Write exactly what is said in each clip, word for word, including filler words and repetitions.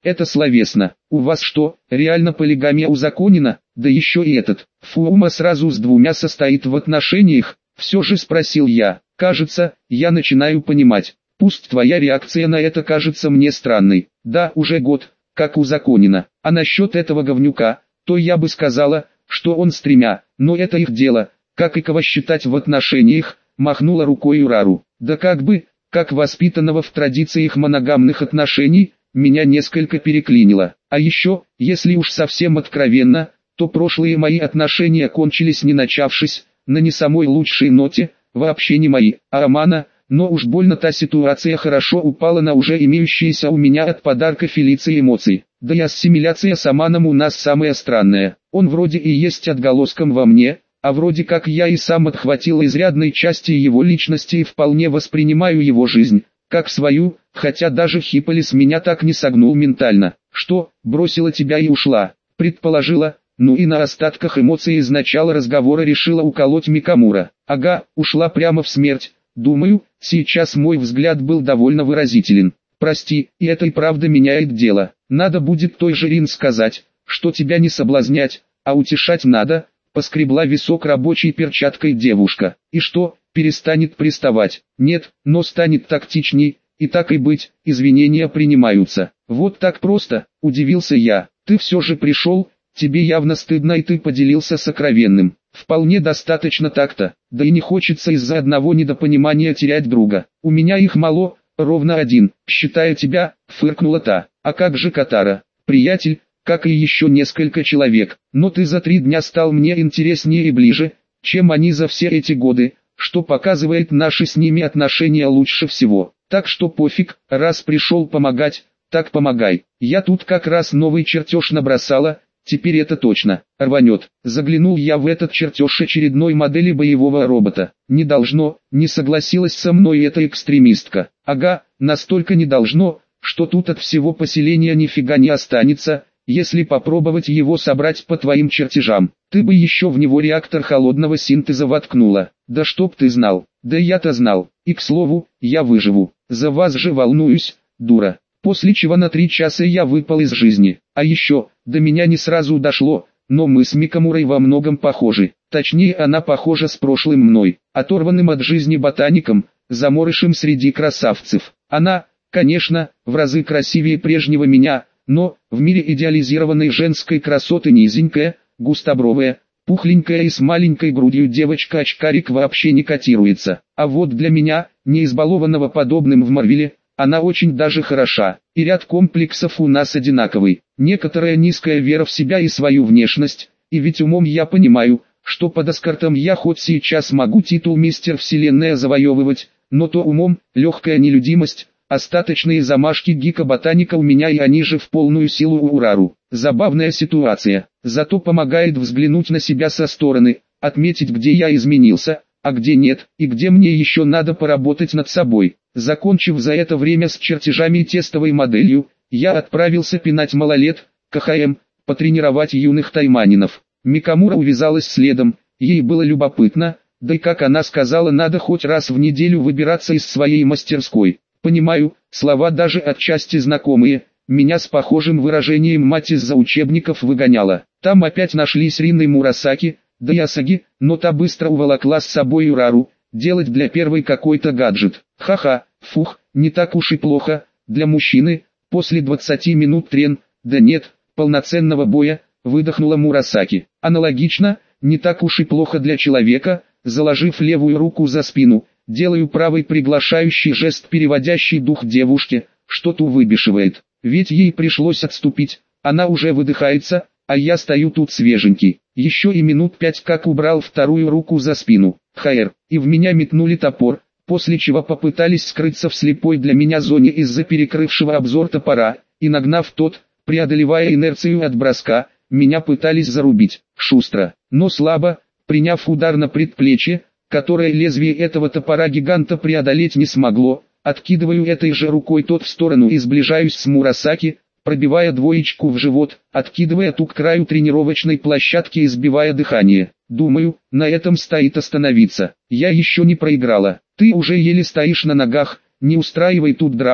это словесно. У вас что, реально полигамия узаконена? Да еще и этот. Фума сразу с двумя состоит в отношениях? Все же спросил я. Кажется, я начинаю понимать. Пусть твоя реакция на это кажется мне странной. Да, уже год, как узаконено. А насчет этого говнюка, то я бы сказала, что он с тремя, но это их дело. Как и кого считать в отношениях, махнула рукой Урару. Да как бы, как воспитанного в традициях моногамных отношений, меня несколько переклинило. А еще, если уж совсем откровенно, то прошлые мои отношения кончились не начавшись, на не самой лучшей ноте, вообще не мои, а Амана, но уж больно та ситуация хорошо упала на уже имеющиеся у меня от подарка Фелиции эмоции. Да и ассимиляция с Аманом у нас самая странная. Он вроде и есть отголоском во мне, а вроде как я и сам отхватил изрядной части его личности и вполне воспринимаю его жизнь, как свою, хотя даже Хиполис меня так не согнул ментально. Что, бросила тебя и ушла? Предположила, ну и на остатках эмоций из начала разговора решила уколоть Микамура. Ага, ушла прямо в смерть. Думаю, сейчас мой взгляд был довольно выразителен. Прости, и это и правда меняет дело. Надо будет той же Рин сказать, что тебя не соблазнять, а утешать надо. Поскребла висок рабочей перчаткой девушка. И что, перестанет приставать? Нет, но станет тактичней, и так и быть, извинения принимаются. Вот так просто, удивился я. Ты все же пришел, тебе явно стыдно и ты поделился сокровенным. Вполне достаточно так-то, да и не хочется из-за одного недопонимания терять друга. У меня их мало, ровно один, считая тебя, фыркнула та. А как же Катара, приятель? Как и еще несколько человек, но ты за три дня стал мне интереснее и ближе, чем они за все эти годы, что показывает наши с ними отношения лучше всего. Так что пофиг, раз пришел помогать, так помогай. Я тут как раз новый чертеж набросала, теперь это точно рванет. Заглянул я в этот чертеж очередной модели боевого робота. Не должно, не согласилась со мной эта экстремистка. Ага, настолько не должно, что тут от всего поселения нифига не останется. Если попробовать его собрать по твоим чертежам, ты бы еще в него реактор холодного синтеза воткнула. Да чтоб ты знал, да я-то знал, и к слову, я выживу, за вас же волнуюсь, дура. После чего на три часа я выпал из жизни. А еще, до меня не сразу дошло, но мы с Микамурой во многом похожи. Точнее, она похожа с прошлым мной, оторванным от жизни ботаником, заморышем среди красавцев. Она, конечно, в разы красивее прежнего меня, но, в мире идеализированной женской красоты низенькая, густобровая, пухленькая и с маленькой грудью девочка-очкарик вообще не котируется. А вот для меня, не избалованного подобным в Марвеле, она очень даже хороша. И ряд комплексов у нас одинаковый. Некоторая низкая вера в себя и свою внешность, и ведь умом я понимаю, что под эскортом я хоть сейчас могу титул мистер Вселенная завоевывать, но то умом, легкая нелюдимость, остаточные замашки гика-ботаника у меня и они же в полную силу у Урару. Забавная ситуация, зато помогает взглянуть на себя со стороны, отметить где я изменился, а где нет, и где мне еще надо поработать над собой. Закончив за это время с чертежами и тестовой моделью, я отправился пинать малолет, КХМ, потренировать юных тайманинов. Микамура увязалась следом, ей было любопытно, да и как она сказала, надо хоть раз в неделю выбираться из своей мастерской. Понимаю, слова даже отчасти знакомые, меня с похожим выражением мать из-за учебников выгоняла. Там опять нашлись Рин и Мурасаки, да и Асаги, но та быстро уволокла с собой Урару, делать для первой какой-то гаджет. Ха-ха, фух, не так уж и плохо, для мужчины, после двадцати минут трен, да нет, полноценного боя, выдохнула Мурасаки. Аналогично, не так уж и плохо для человека, заложив левую руку за спину, делаю правый приглашающий жест, переводящий дух девушке, что ту выбешивает. Ведь ей пришлось отступить, она уже выдыхается, а я стою тут свеженький. Еще и минут пять как убрал вторую руку за спину. Хайр, и в меня метнули топор, после чего попытались скрыться в слепой для меня зоне из-за перекрывшего обзор топора, и нагнав тот, преодолевая инерцию от броска, меня пытались зарубить. Шустро, но слабо, приняв удар на предплечье, которое лезвие этого топора-гиганта преодолеть не смогло, откидываю этой же рукой тот в сторону и сближаюсь с Мурасаки, пробивая двоечку в живот, откидывая ту к краю тренировочной площадки и сбивая дыхание. Думаю, на этом стоит остановиться. Я еще не проиграла. Ты уже еле стоишь на ногах, не устраивай тут драму,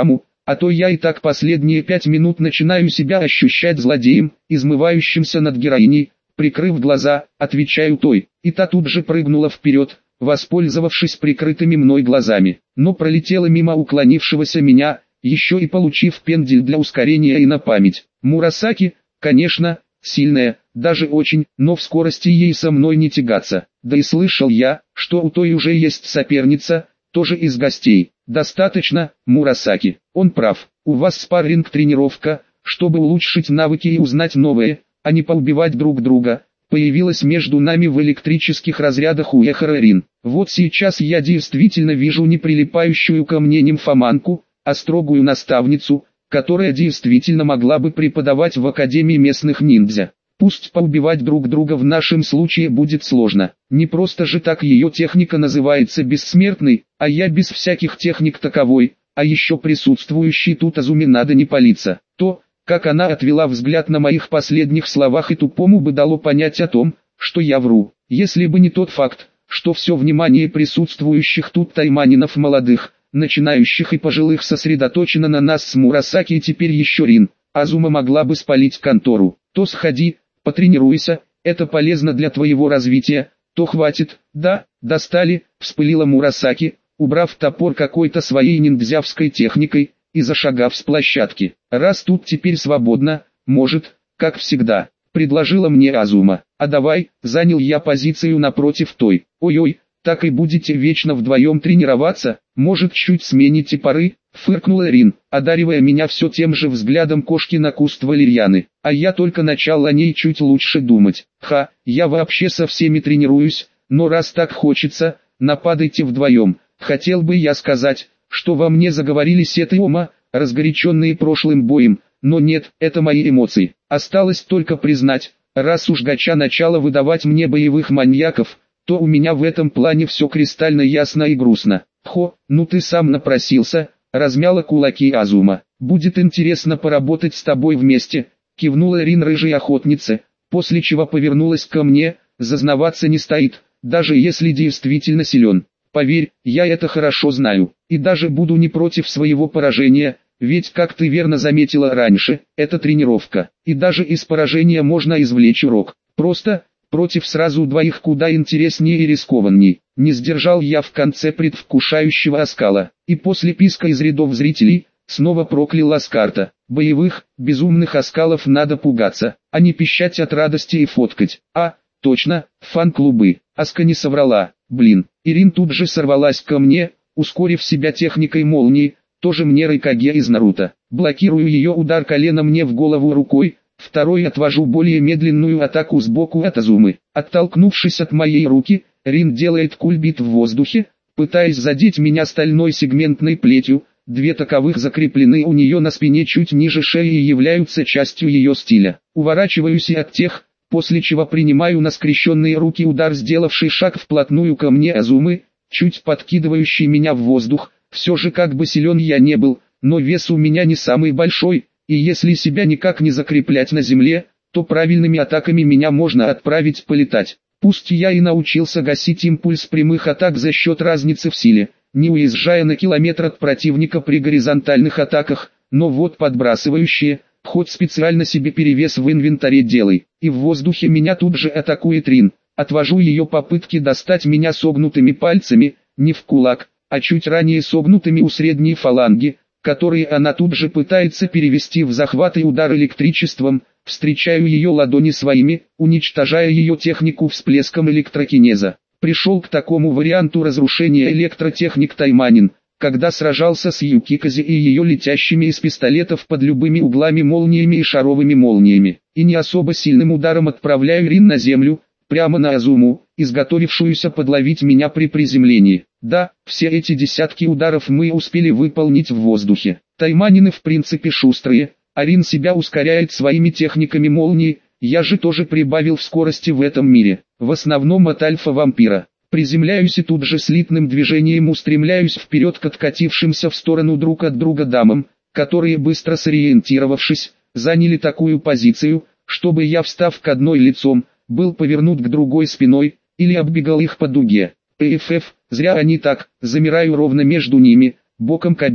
а то я и так последние пять минут начинаю себя ощущать злодеем, измывающимся над героиней. Прикрыв глаза, отвечаю той, и та тут же прыгнула вперед, воспользовавшись прикрытыми мной глазами, но пролетела мимо уклонившегося меня, еще и получив пендель для ускорения и на память. Мурасаки, конечно, сильная, даже очень, но в скорости ей со мной не тягаться. Да и слышал я, что у той уже есть соперница, тоже из гостей. Достаточно, Мурасаки, он прав, у вас спарринг-тренировка, чтобы улучшить навыки и узнать новое, а не поубивать друг друга. Появилась между нами в электрических разрядах Уэхара Рин. Вот сейчас я действительно вижу не прилипающую ко мне нимфоманку, а строгую наставницу, которая действительно могла бы преподавать в Академии местных ниндзя. Пусть поубивать друг друга в нашем случае будет сложно. Не просто же так ее техника называется бессмертной, а я без всяких техник таковой, а еще присутствующий тут Азуми надо не палиться. То, как она отвела взгляд на моих последних словах, и тупому бы дало понять о том, что я вру. Если бы не тот факт, что все внимание присутствующих тут тайманинов молодых, начинающих и пожилых сосредоточено на нас с Мурасаки и теперь еще Рин, Азума могла бы спалить контору. То сходи, потренируйся, это полезно для твоего развития, то хватит, да, достали, вспылила Мурасаки, убрав топор какой-то своей ниндзявской техникой, и зашагав с площадки. Раз тут теперь свободно, может, как всегда, предложила мне Азума. А давай, занял я позицию напротив той. Ой-ой, так и будете вечно вдвоем тренироваться, может чуть смените пары, фыркнула Рин, одаривая меня все тем же взглядом кошки на куст валерьяны. А я только начал о ней чуть лучше думать. Ха, я вообще со всеми тренируюсь, но раз так хочется, нападайте вдвоем. Хотел бы я сказать, что во мне заговорили сеты ума, разгоряченные прошлым боем, но нет, это мои эмоции. Осталось только признать, раз уж гача начала выдавать мне боевых маньяков, то у меня в этом плане все кристально ясно и грустно. Хо, ну ты сам напросился, размяла кулаки Азума. Будет интересно поработать с тобой вместе, кивнула Рин рыжей охотнице, после чего повернулась ко мне, зазнаваться не стоит, даже если действительно силен. Поверь, я это хорошо знаю, и даже буду не против своего поражения, ведь, как ты верно заметила раньше, это тренировка, и даже из поражения можно извлечь урок. Просто, против сразу двоих куда интереснее и рискованней. Не сдержал я в конце предвкушающего оскала, и после писка из рядов зрителей, снова проклял Аскарта. Боевых, безумных оскалов надо пугаться, а не пищать от радости и фоткать. А, точно, фан-клубы. Аска не соврала, блин. Ирин тут же сорвалась ко мне, ускорив себя техникой молнии, тоже мне Райкаге из Наруто. Блокирую ее удар коленом мне в голову рукой, второй отвожу более медленную атаку сбоку от Азумы. Оттолкнувшись от моей руки, Рин делает кульбит в воздухе, пытаясь задеть меня стальной сегментной плетью. Две таковых закреплены у нее на спине чуть ниже шеи и являются частью ее стиля. Уворачиваюсь и от тех, после чего принимаю на скрещенные руки удар, сделавший шаг вплотную ко мне Азумы, чуть подкидывающий меня в воздух. Все же как бы силен я не был, но вес у меня не самый большой, и если себя никак не закреплять на земле, то правильными атаками меня можно отправить полетать. Пусть я и научился гасить импульс прямых атак за счет разницы в силе, не уезжая на километр от противника при горизонтальных атаках, но вот подбрасывающие, хоть специально себе перевес в инвентаре делай, и в воздухе меня тут же атакует Рин. Отвожу ее попытки достать меня согнутыми пальцами, не в кулак, а чуть ранее согнутыми у средней фаланги, которые она тут же пытается перевести в захват и удар электричеством. Встречаю ее ладони своими, уничтожая ее технику всплеском электрокинеза. Пришел к такому варианту разрушения электротехник Тайманин, когда сражался с Юкикази и ее летящими из пистолетов под любыми углами молниями и шаровыми молниями, и не особо сильным ударом отправляю Рин на землю, прямо на Азуму, изготовившуюся подловить меня при приземлении. Да, все эти десятки ударов мы успели выполнить в воздухе. Тайманины в принципе шустрые, а Рин себя ускоряет своими техниками молнии, я же тоже прибавил в скорости в этом мире, в основном от альфа-вампира. Приземляюсь и тут же слитным движением устремляюсь вперед к откатившимся в сторону друг от друга дамам, которые, быстро сориентировавшись, заняли такую позицию, чтобы я, встав к одной лицом, был повернут к другой спиной, или оббегал их по дуге. ПФФ, зря они так, замираю ровно между ними, боком к обеим.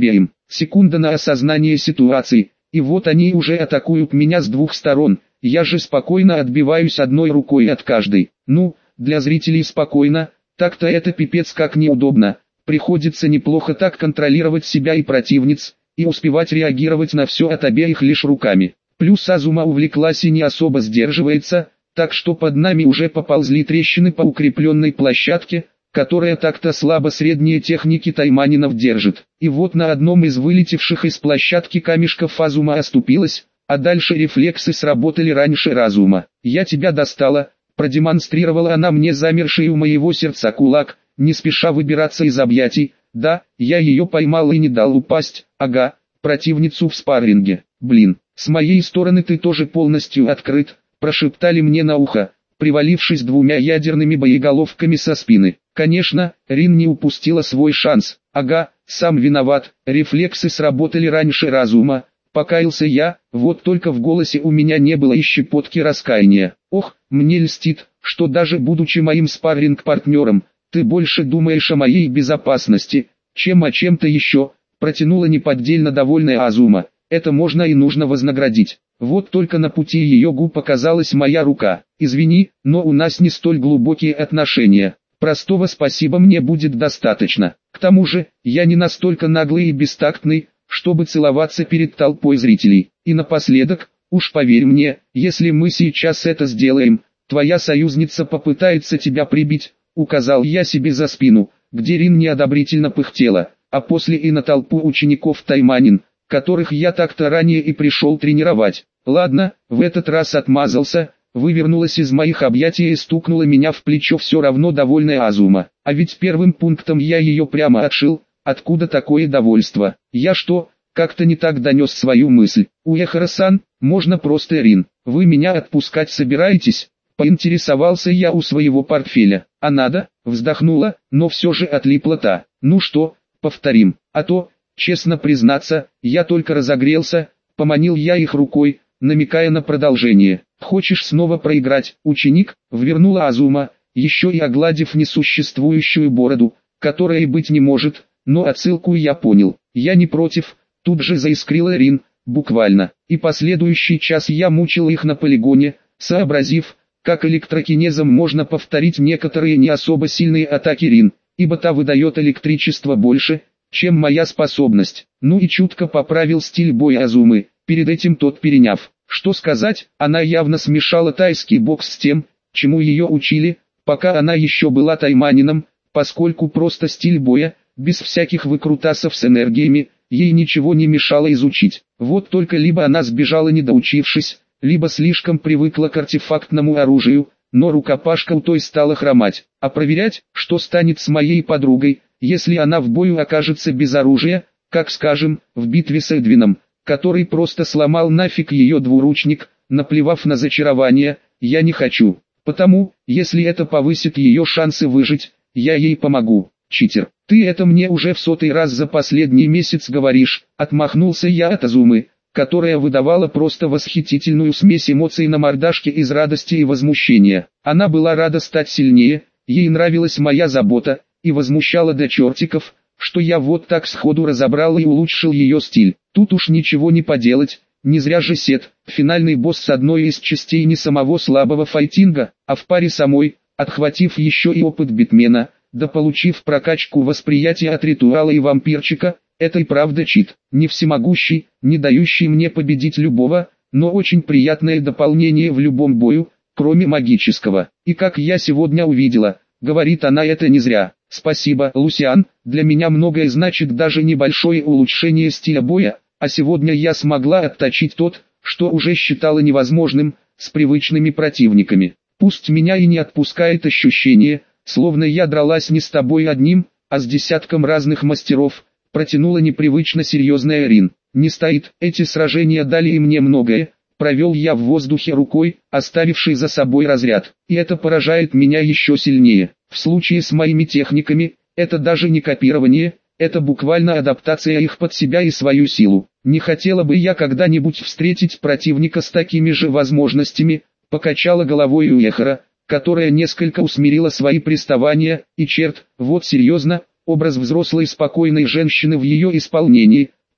секунда на осознание ситуации, и вот они уже атакуют меня с двух сторон, я же спокойно отбиваюсь одной рукой от каждой. Ну, для зрителей спокойно, так-то это пипец как неудобно, приходится неплохо так контролировать себя и противниц, и успевать реагировать на все от обеих лишь руками. Плюс Азума увлеклась и не особо сдерживается, так что под нами уже поползли трещины по укрепленной площадке, которая так-то слабо средние техники тайманинов держит. И вот на одном из вылетевших из площадки камешков Азума оступилась, а дальше рефлексы сработали раньше разума. «Я тебя достала», продемонстрировала она мне замерший у моего сердца кулак, не спеша выбираться из объятий. «Да, я ее поймал и не дал упасть, ага, противницу в спарринге. Блин, с моей стороны ты тоже полностью открыт», прошептали мне на ухо, привалившись двумя ядерными боеголовками со спины. Конечно, Рин не упустила свой шанс. Ага, сам виноват, рефлексы сработали раньше разума. Покаялся я, вот только в голосе у меня не было и щепотки раскаяния. Ох, мне льстит, что даже будучи моим спарринг-партнером, ты больше думаешь о моей безопасности, чем о чем-то еще, протянула неподдельно довольная Азума. Это можно и нужно вознаградить. Вот только на пути ее губ показалась моя рука. Извини, но у нас не столь глубокие отношения. Простого спасибо мне будет достаточно. К тому же, я не настолько наглый и бестактный, чтобы целоваться перед толпой зрителей. И напоследок, уж поверь мне, если мы сейчас это сделаем, твоя союзница попытается тебя прибить, указал я себе за спину, где Рин неодобрительно пыхтела, а после и на толпу учеников Тайманин, которых я так-то ранее и пришел тренировать. Ладно, в этот раз отмазался, вывернулась из моих объятий и стукнула меня в плечо все равно довольная Азума. А ведь первым пунктом я ее прямо отшил, откуда такое довольство? Я что, как-то не так донес свою мысль? Уэхара-сан, можно просто Рин, вы меня отпускать собираетесь? Поинтересовался я у своего портфеля. А надо, вздохнула, но все же отлипла та. Ну что, повторим, а то... Честно признаться, я только разогрелся, поманил я их рукой, намекая на продолжение. «Хочешь снова проиграть, ученик?» — ввернула Азума, еще и огладив несуществующую бороду, которая и быть не может, но отсылку я понял. «Я не против», — тут же заискрила Рин, буквально. И последующий час я мучил их на полигоне, сообразив, как электрокинезом можно повторить некоторые не особо сильные атаки Рин, ибо та выдает электричество больше, чем моя способность. Ну и чутко поправил стиль боя Азумы, перед этим тот переняв. Что сказать, она явно смешала тайский бокс с тем, чему ее учили, пока она еще была тайманином, поскольку просто стиль боя, без всяких выкрутасов с энергиями, ей ничего не мешало изучить. Вот только либо она сбежала не доучившись, либо слишком привыкла к артефактному оружию, но рукопашка у той стала хромать. А проверять, что станет с моей подругой, если она в бою окажется без оружия, как скажем, в битве с Эдвином, который просто сломал нафиг ее двуручник, наплевав на зачарование, я не хочу. Потому, если это повысит ее шансы выжить, я ей помогу. Читер, ты это мне уже в сотый раз за последний месяц говоришь, отмахнулся я от Азумы, которая выдавала просто восхитительную смесь эмоций на мордашке из радости и возмущения. Она была рада стать сильнее, ей нравилась моя забота, и возмущало до чертиков, что я вот так сходу разобрал и улучшил ее стиль. Тут уж ничего не поделать, не зря же Сет, финальный босс с одной из частей не самого слабого файтинга, а в паре самой, отхватив еще и опыт битмена, да получив прокачку восприятия от ритуала и вампирчика, это и правда чит. Не всемогущий, не дающий мне победить любого, но очень приятное дополнение в любом бою, кроме магического. И как я сегодня увидела, говорит она это не зря. Спасибо, Лусиан, для меня многое значит даже небольшое улучшение стиля боя, а сегодня я смогла отточить тот, что уже считала невозможным, с привычными противниками. Пусть меня и не отпускает ощущение, словно я дралась не с тобой одним, а с десятком разных мастеров, протянула непривычно серьезная Рин. Не стоит, эти сражения дали и мне многое, провел я в воздухе рукой, оставивший за собой разряд. И это поражает меня еще сильнее. В случае с моими техниками, это даже не копирование, это буквально адаптация их под себя и свою силу. Не хотела бы я когда-нибудь встретить противника с такими же возможностями, покачала головой Уэхара, которая несколько усмирила свои приставания, и черт, вот серьезно, образ взрослой спокойной женщины в ее исполнении,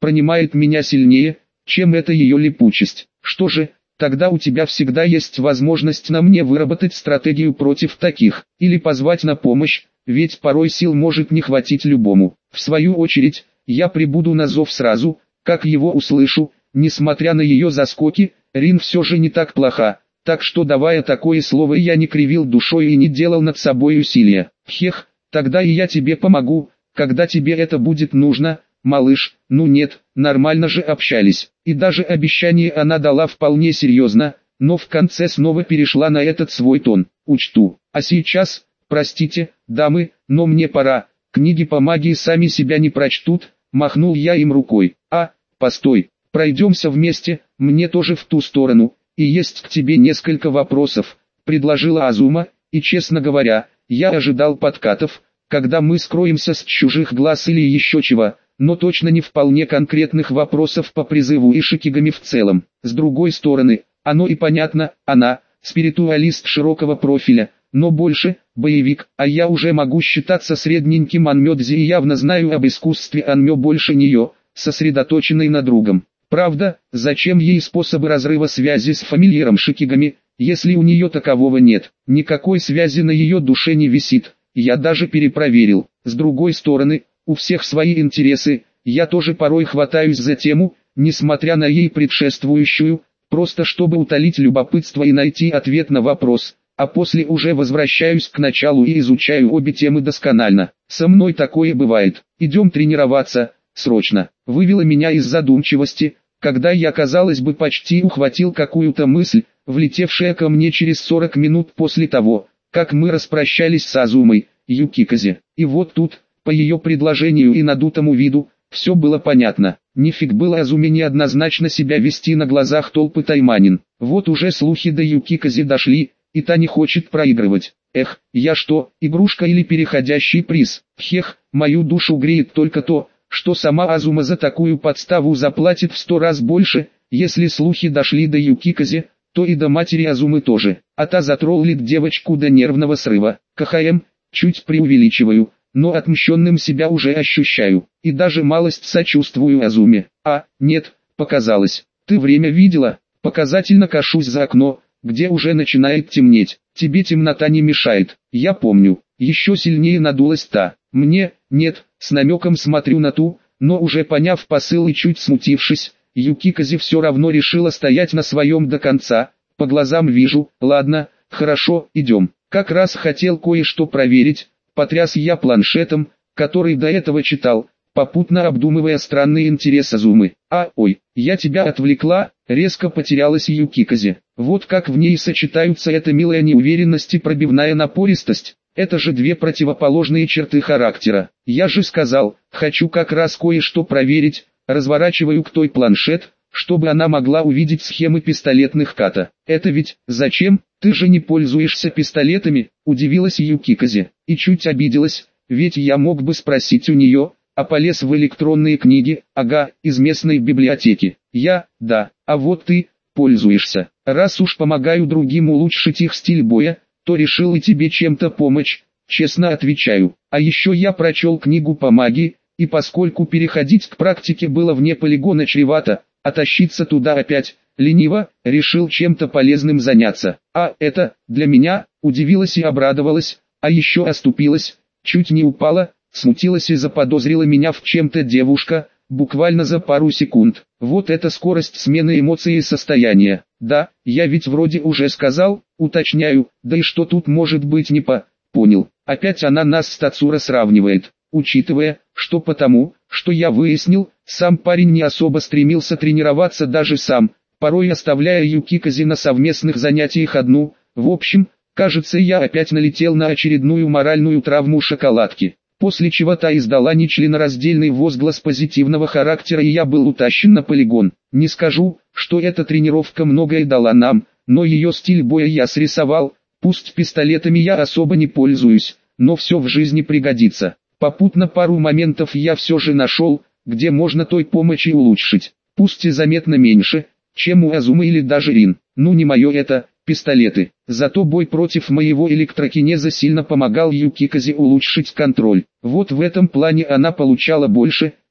принимает меня сильнее, чем эта ее липучесть. Что же, тогда у тебя всегда есть возможность на мне выработать стратегию против таких, или позвать на помощь, ведь порой сил может не хватить любому. В свою очередь, я прибуду на зов сразу, как его услышу. Несмотря на ее заскоки, Рин все же не так плоха, так что давая такое слово я не кривил душой и не делал над собой усилия. Хех, тогда и я тебе помогу, когда тебе это будет нужно, малыш. Ну нет, нормально же общались. И даже обещание она дала вполне серьезно, но в конце снова перешла на этот свой тон. Учту. А сейчас, простите, дамы, но мне пора. Книги по магии сами себя не прочтут, махнул я им рукой. А, постой, пройдемся вместе, мне тоже в ту сторону, и есть к тебе несколько вопросов, предложила Азума, и честно говоря, я ожидал подкатов, когда мы скроемся с чужих глаз или еще чего, но точно не вполне конкретных вопросов по призыву и шикигами в целом. С другой стороны, оно и понятно, она, спиритуалист широкого профиля, но больше, боевик, а я уже могу считаться средненьким анмёдзи и явно знаю об искусстве анмё больше нее, сосредоточенной на другом. Правда, зачем ей способы разрыва связи с фамильяром шикигами, если у нее такового нет? Никакой связи на ее душе не висит, я даже перепроверил. С другой стороны, у всех свои интересы, я тоже порой хватаюсь за тему, несмотря на ей предшествующую, просто чтобы утолить любопытство и найти ответ на вопрос, а после уже возвращаюсь к началу и изучаю обе темы досконально. Со мной такое бывает. Идем тренироваться, срочно. Вывела меня из задумчивости, когда я, казалось бы, почти ухватил какую-то мысль, влетевшая ко мне через сорок минут после того, как мы распрощались с Азумой, Юкиказе. И вот тут, по ее предложению и надутому виду, все было понятно. Нифиг было Азуме неоднозначно себя вести на глазах толпы тайманин. Вот уже слухи до Юкиказе дошли, и та не хочет проигрывать. Эх, я что, игрушка или переходящий приз? Хех, мою душу греет только то, что сама Азума за такую подставу заплатит в сто раз больше. Если слухи дошли до Юкиказе, то и до матери Азумы тоже. А та затроллит девочку до нервного срыва. КХМ, чуть преувеличиваю, но отмщенным себя уже ощущаю. И даже малость сочувствую Азуме. А, нет, показалось. Ты время видела? Показательно кашусь за окно, где уже начинает темнеть. Тебе темнота не мешает. Я помню. Еще сильнее надулась та. Мне, нет, с намеком смотрю на ту, но уже поняв посыл и чуть смутившись, Юкиказе все равно решила стоять на своем до конца. По глазам вижу. Ладно, хорошо, идем. Как раз хотел кое-что проверить. Потряс я планшетом, который до этого читал, попутно обдумывая странный интерес Азумы. А, ой, я тебя отвлекла, резко потерялась Юкиказе. Вот как в ней сочетаются эта милая неуверенность и пробивная напористость. Это же две противоположные черты характера. Я же сказал, хочу как раз кое-что проверить, разворачиваю к той планшет, чтобы она могла увидеть схемы пистолетных ката. Это ведь, зачем? Ты же не пользуешься пистолетами, удивилась Юкиказе. И чуть обиделась, ведь я мог бы спросить у нее, а полез в электронные книги, ага, из местной библиотеки. Я, да, а вот ты, пользуешься. Раз уж помогаю другим улучшить их стиль боя, то решил и тебе чем-то помочь, честно отвечаю. А еще я прочел книгу по магии, и поскольку переходить к практике было вне полигона чревато, а тащиться туда опять, лениво, решил чем-то полезным заняться. А это, для меня, удивилась и обрадовалась, а еще оступилась, чуть не упала, смутилась и заподозрила меня в чем-то девушка, буквально за пару секунд. Вот это скорость смены эмоций и состояния. Да, я ведь вроде уже сказал, уточняю, да и что тут может быть не по... Понял, опять она нас с Тацура сравнивает, учитывая, что потому, что я выяснил, сам парень не особо стремился тренироваться даже сам, порой оставляя Юкиказе на совместных занятиях одну. В общем, кажется, я опять налетел на очередную моральную травму шоколадки. После чего та издала нечленораздельный возглас позитивного характера, и я был утащен на полигон. Не скажу, что эта тренировка многое дала нам, но ее стиль боя я срисовал. Пусть пистолетами я особо не пользуюсь, но все в жизни пригодится. Попутно пару моментов я все же нашел, где можно той помощи улучшить. Пусть и заметно меньше, чем у Азумы или даже Рин. Ну не мое это, пистолеты. Зато бой против моего электрокинеза сильно помогал Юкиказе улучшить контроль. Вот в этом плане она получала больше,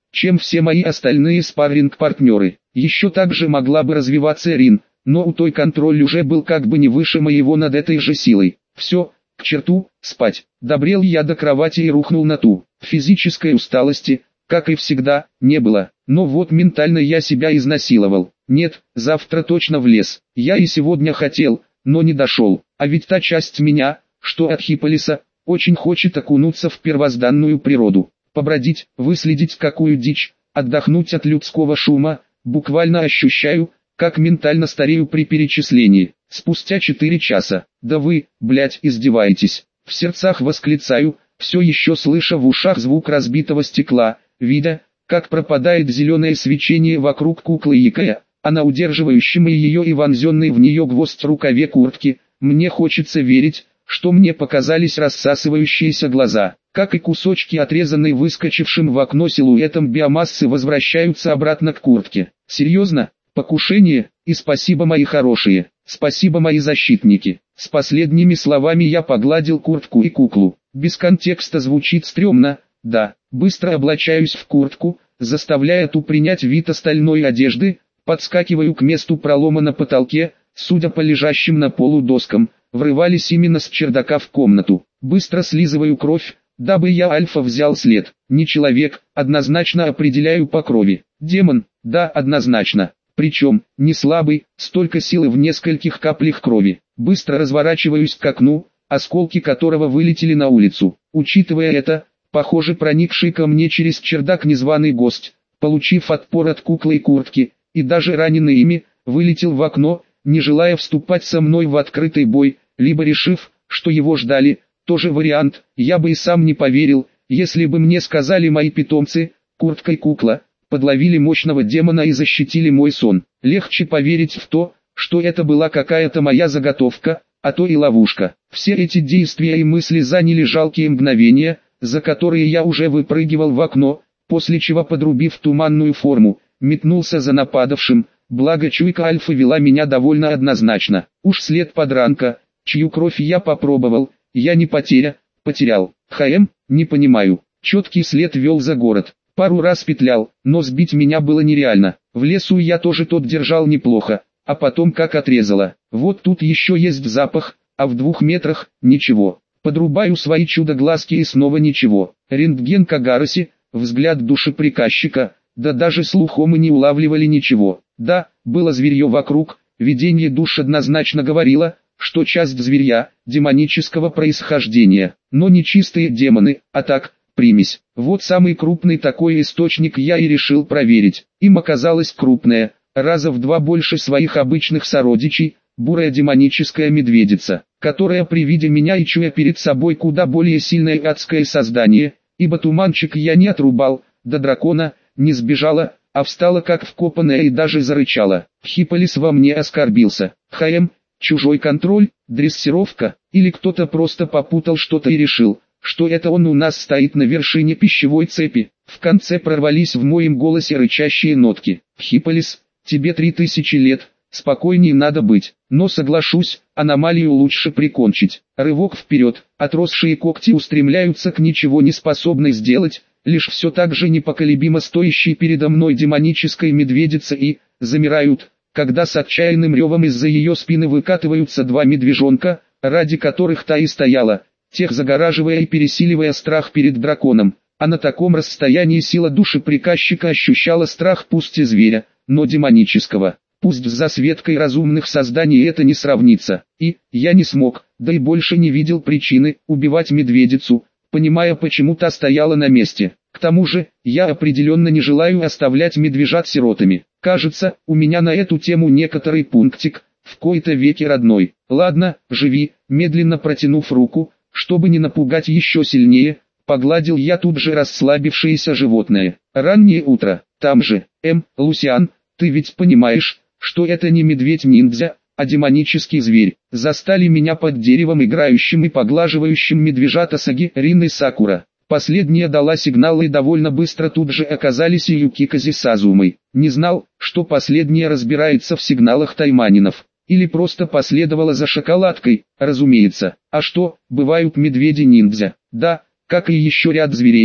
чем все мои остальные спарринг-партнеры. Еще также могла бы развиваться Рин, но у той контроль уже был как бы не выше моего над этой же силой. Все, к черту, спать. Добрел я до кровати и рухнул на ту. Физической усталости, как и всегда, не было. Но вот ментально я себя изнасиловал. Нет, завтра точно в лес. Я и сегодня хотел, но не дошел. А ведь та часть меня, что от Хиполиса, очень хочет окунуться в первозданную природу. Побродить, выследить какую дичь, отдохнуть от людского шума. Буквально ощущаю, как ментально старею при перечислении. Спустя четыре часа. Да вы, блять, издеваетесь. В сердцах восклицаю, все еще слыша в ушах звук разбитого стекла, видя, как пропадает зеленое свечение вокруг куклы Якая, а на удерживающем ее и вонзенный в нее гвоздь рукаве куртки. Мне хочется верить, что мне показались рассасывающиеся глаза, как и кусочки отрезанной выскочившим в окно силуэтом биомассы возвращаются обратно к куртке. Серьезно? Покушение? И спасибо, мои хорошие, спасибо, мои защитники. С последними словами я погладил куртку и куклу. Без контекста звучит стрёмно, да. Быстро облачаюсь в куртку, заставляя ту принять вид остальной одежды, подскакиваю к месту пролома на потолке, судя по лежащим на полу доскам, врывались именно с чердака в комнату. Быстро слизываю кровь, дабы я альфа взял след. Не человек, однозначно определяю по крови. Демон, да, однозначно. Причем, не слабый, столько силы в нескольких каплях крови. Быстро разворачиваюсь к окну, осколки которого вылетели на улицу. Учитывая это, похоже, проникший ко мне через чердак незваный гость, получив отпор от куклы и куртки, и даже раненый ими, вылетел в окно, не желая вступать со мной в открытый бой, либо решив, что его ждали. Тоже вариант, я бы и сам не поверил, если бы мне сказали мои питомцы, куртка и кукла, подловили мощного демона и защитили мой сон. Легче поверить в то, что это была какая-то моя заготовка, а то и ловушка. Все эти действия и мысли заняли жалкие мгновения, за которые я уже выпрыгивал в окно, после чего, подрубив туманную форму, метнулся за нападавшим, благо чуйка альфа вела меня довольно однозначно. Уж след подранка, чью кровь я попробовал, я не потеря, потерял. ХМ, не понимаю. Четкий след вел за город. Пару раз петлял, но сбить меня было нереально. В лесу я тоже тот держал неплохо, а потом как отрезало. Вот тут еще есть запах, а в двух метрах – ничего. Подрубаю свои чудо-глазки и снова ничего. Рентген Кагароси, взгляд душеприказчика, да даже слухом и не улавливали ничего. Да, было зверье вокруг, видение душ однозначно говорило, что часть зверья, демонического происхождения, но не чистые демоны, а так, примесь. Вот самый крупный такой источник я и решил проверить. Им оказалось крупное, раза в два больше своих обычных сородичей, бурая демоническая медведица, которая при виде меня и чуя перед собой куда более сильное адское создание, ибо туманчик я не отрубал, до дракона, не сбежала, а встала как вкопанная и даже зарычала. Хиполис во мне оскорбился. ХМ, чужой контроль, дрессировка, или кто-то просто попутал что-то и решил, что это он у нас стоит на вершине пищевой цепи. В конце прорвались в моем голосе рычащие нотки. Хиполис, тебе три тысячи лет, спокойней надо быть, но соглашусь, аномалию лучше прикончить. Рывок вперед, отросшие когти устремляются к ничего не способной сделать, лишь все так же непоколебимо стоящей передо мной демонической медведице и, замирают, когда с отчаянным ревом из-за ее спины выкатываются два медвежонка, ради которых та и стояла, тех загораживая и пересиливая страх перед драконом, а на таком расстоянии сила души приказчика ощущала страх пусть и зверя, но демонического. Пусть с засветкой разумных созданий это не сравнится, и, я не смог, да и больше не видел причины, убивать медведицу, понимая, почему та стояла на месте. К тому же, я определенно не желаю оставлять медвежат сиротами. Кажется, у меня на эту тему некоторый пунктик, в кои-то веки родной. Ладно, живи, медленно протянув руку, чтобы не напугать еще сильнее, погладил я тут же расслабившееся животное. Раннее утро, там же, М, Лусиан, ты ведь понимаешь, что это не медведь-ниндзя, а демонический зверь. Застали меня под деревом играющим и поглаживающим медвежата Саги Рин и Сакура. Последняя дала сигнал и довольно быстро тут же оказались и Юкикази с Азумой. Не знал, что последняя разбирается в сигналах тайманинов. Или просто последовала за шоколадкой, разумеется. А что, бывают медведи-ниндзя? Да, как и еще ряд зверей,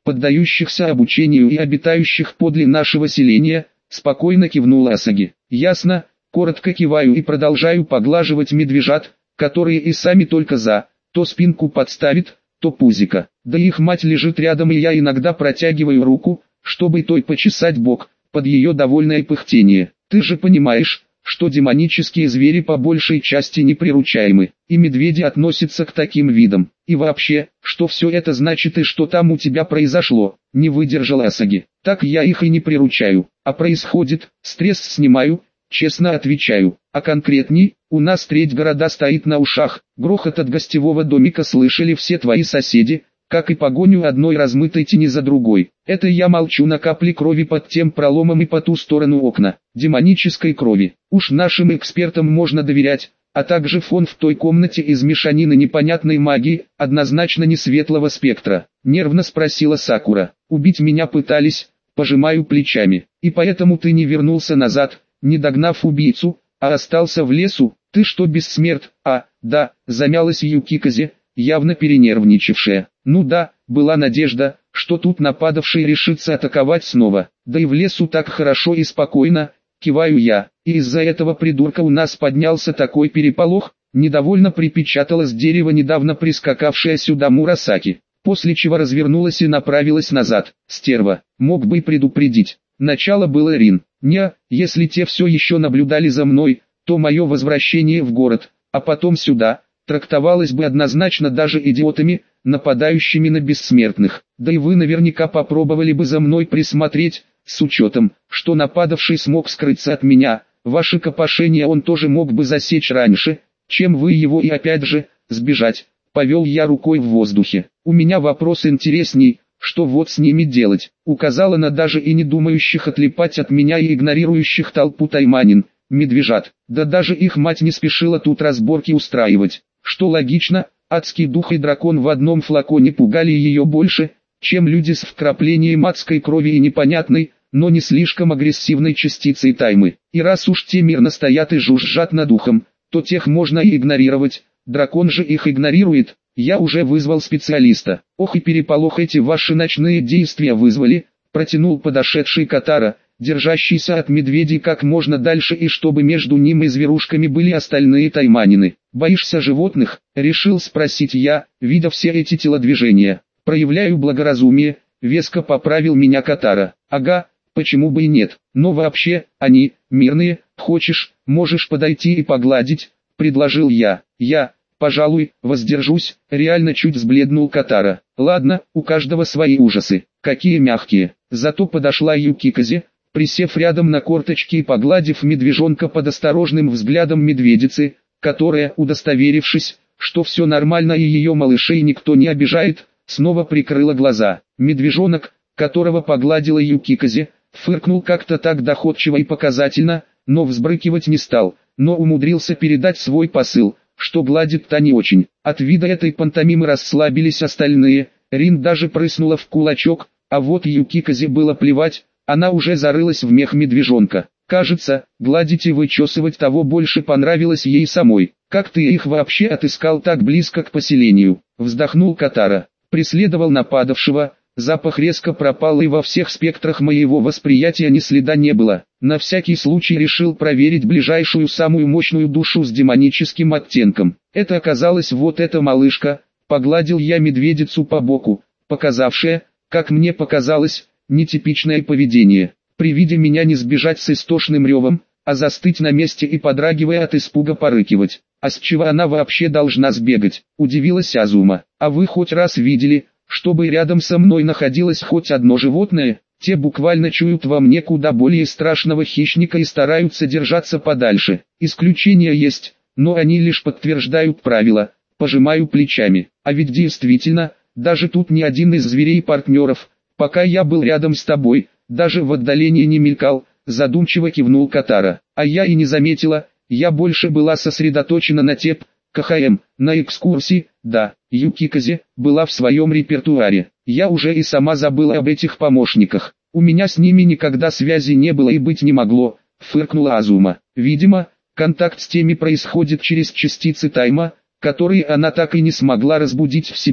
поддающихся обучению и обитающих подле нашего селения, спокойно кивнул Асаги. Ясно, коротко киваю и продолжаю поглаживать медвежат, которые и сами только за, то спинку подставит, то пузико. Да их мать лежит рядом, и я иногда протягиваю руку, чтобы той почесать бок, под ее довольное пыхтение. Ты же понимаешь, что демонические звери по большей части неприручаемы, и медведи относятся к таким видам. И вообще, что все это значит и что там у тебя произошло, не выдержал Асаги. Так я их и не приручаю, а происходит, стресс снимаю, честно отвечаю. А конкретней, у нас треть города стоит на ушах, грохот от гостевого домика слышали все твои соседи, как и погоню одной размытой тени за другой. Это я молчу на капли крови под тем проломом и по ту сторону окна, демонической крови. Уж нашим экспертам можно доверять, а также фон в той комнате из мешанины непонятной магии, однозначно не светлого спектра. Нервно спросила Сакура. Убить меня пытались, пожимаю плечами. И поэтому ты не вернулся назад, не догнав убийцу, а остался в лесу. Ты что, бессмерт? А, да, замялась Юкиказе, явно перенервничавшая. Ну да, была надежда, что тут нападавший решится атаковать снова. Да и в лесу так хорошо и спокойно, киваю я. И из-за этого придурка у нас поднялся такой переполох, недовольно припечатала с дерева недавно прискакавшая сюда Мурасаки. После чего развернулась и направилась назад. Стерва, мог бы и предупредить. Начало было Рин. Не, если те все еще наблюдали за мной, то мое возвращение в город, а потом сюда, трактовалось бы однозначно даже идиотами, нападающими на бессмертных. Да и вы наверняка попробовали бы за мной присмотреть, с учетом, что нападавший смог скрыться от меня. Ваше копошение он тоже мог бы засечь раньше, чем вы его, и опять же, сбежать. Повел я рукой в воздухе. У меня вопрос интересней, что вот с ними делать? Указала на даже и не думающих отлипать от меня и игнорирующих толпу тайманин, медвежат. Да даже их мать не спешила тут разборки устраивать. Что логично, адский дух и дракон в одном флаконе пугали ее больше, чем люди с вкраплением адской крови и непонятной, но не слишком агрессивной частицей таймы. И раз уж те мирно стоят и жужжат над ухом, то тех можно и игнорировать, дракон же их игнорирует. Я уже вызвал специалиста. Ох и переполох эти ваши ночные действия вызвали, протянул подошедший Катара, держащийся от медведей как можно дальше, и чтобы между ним и зверушками были остальные тайманины. Боишься животных? Решил спросить я, видя все эти телодвижения. Проявляю благоразумие, веско поправил меня Катара. Ага, почему бы и нет, но вообще, они, мирные, хочешь, можешь подойти и погладить, предложил я. Я, пожалуй, воздержусь, реально чуть взбледнул Катара. Ладно, у каждого свои ужасы, какие мягкие. Зато подошла Юкиказе, присев рядом на корточки и погладив медвежонка под осторожным взглядом медведицы, которая, удостоверившись, что все нормально и ее малышей никто не обижает, снова прикрыла глаза. Медвежонок, которого погладила Юкиказе, фыркнул как-то так доходчиво и показательно, но взбрыкивать не стал, но умудрился передать свой посыл, что гладит-то не очень. От вида этой пантомимы расслабились остальные, Рин даже прыснула в кулачок, а вот Юкиказе было плевать, она уже зарылась в мех медвежонка. Кажется, гладить и вычесывать того больше понравилось ей самой. Как ты их вообще отыскал так близко к поселению? Вздохнул Катара. Преследовал нападавшего, запах резко пропал и во всех спектрах моего восприятия ни следа не было. На всякий случай решил проверить ближайшую самую мощную душу с демоническим оттенком. Это оказалась вот эта малышка, погладил я медведицу по боку, показавшая, как мне показалось, нетипичное поведение. При виде меня не сбежать с истошным ревом, а застыть на месте и подрагивая от испуга порыкивать. А с чего она вообще должна сбегать? Удивилась Азума. А вы хоть раз видели, чтобы рядом со мной находилось хоть одно животное? Те буквально чуют во мне куда более страшного хищника и стараются держаться подальше. Исключения есть, но они лишь подтверждают правила. Пожимаю плечами. А ведь действительно, даже тут ни один из зверей-партнеров, пока я был рядом с тобой, даже в отдалении не мелькал, задумчиво кивнул Катара. А я и не заметила, я больше была сосредоточена на теп, КХМ, на экскурсии, да, Юкиказе, была в своем репертуаре. Я уже и сама забыла об этих помощниках. У меня с ними никогда связи не было и быть не могло, фыркнула Азума. Видимо, контакт с теми происходит через частицы тайма, которые она так и не смогла разбудить в себе,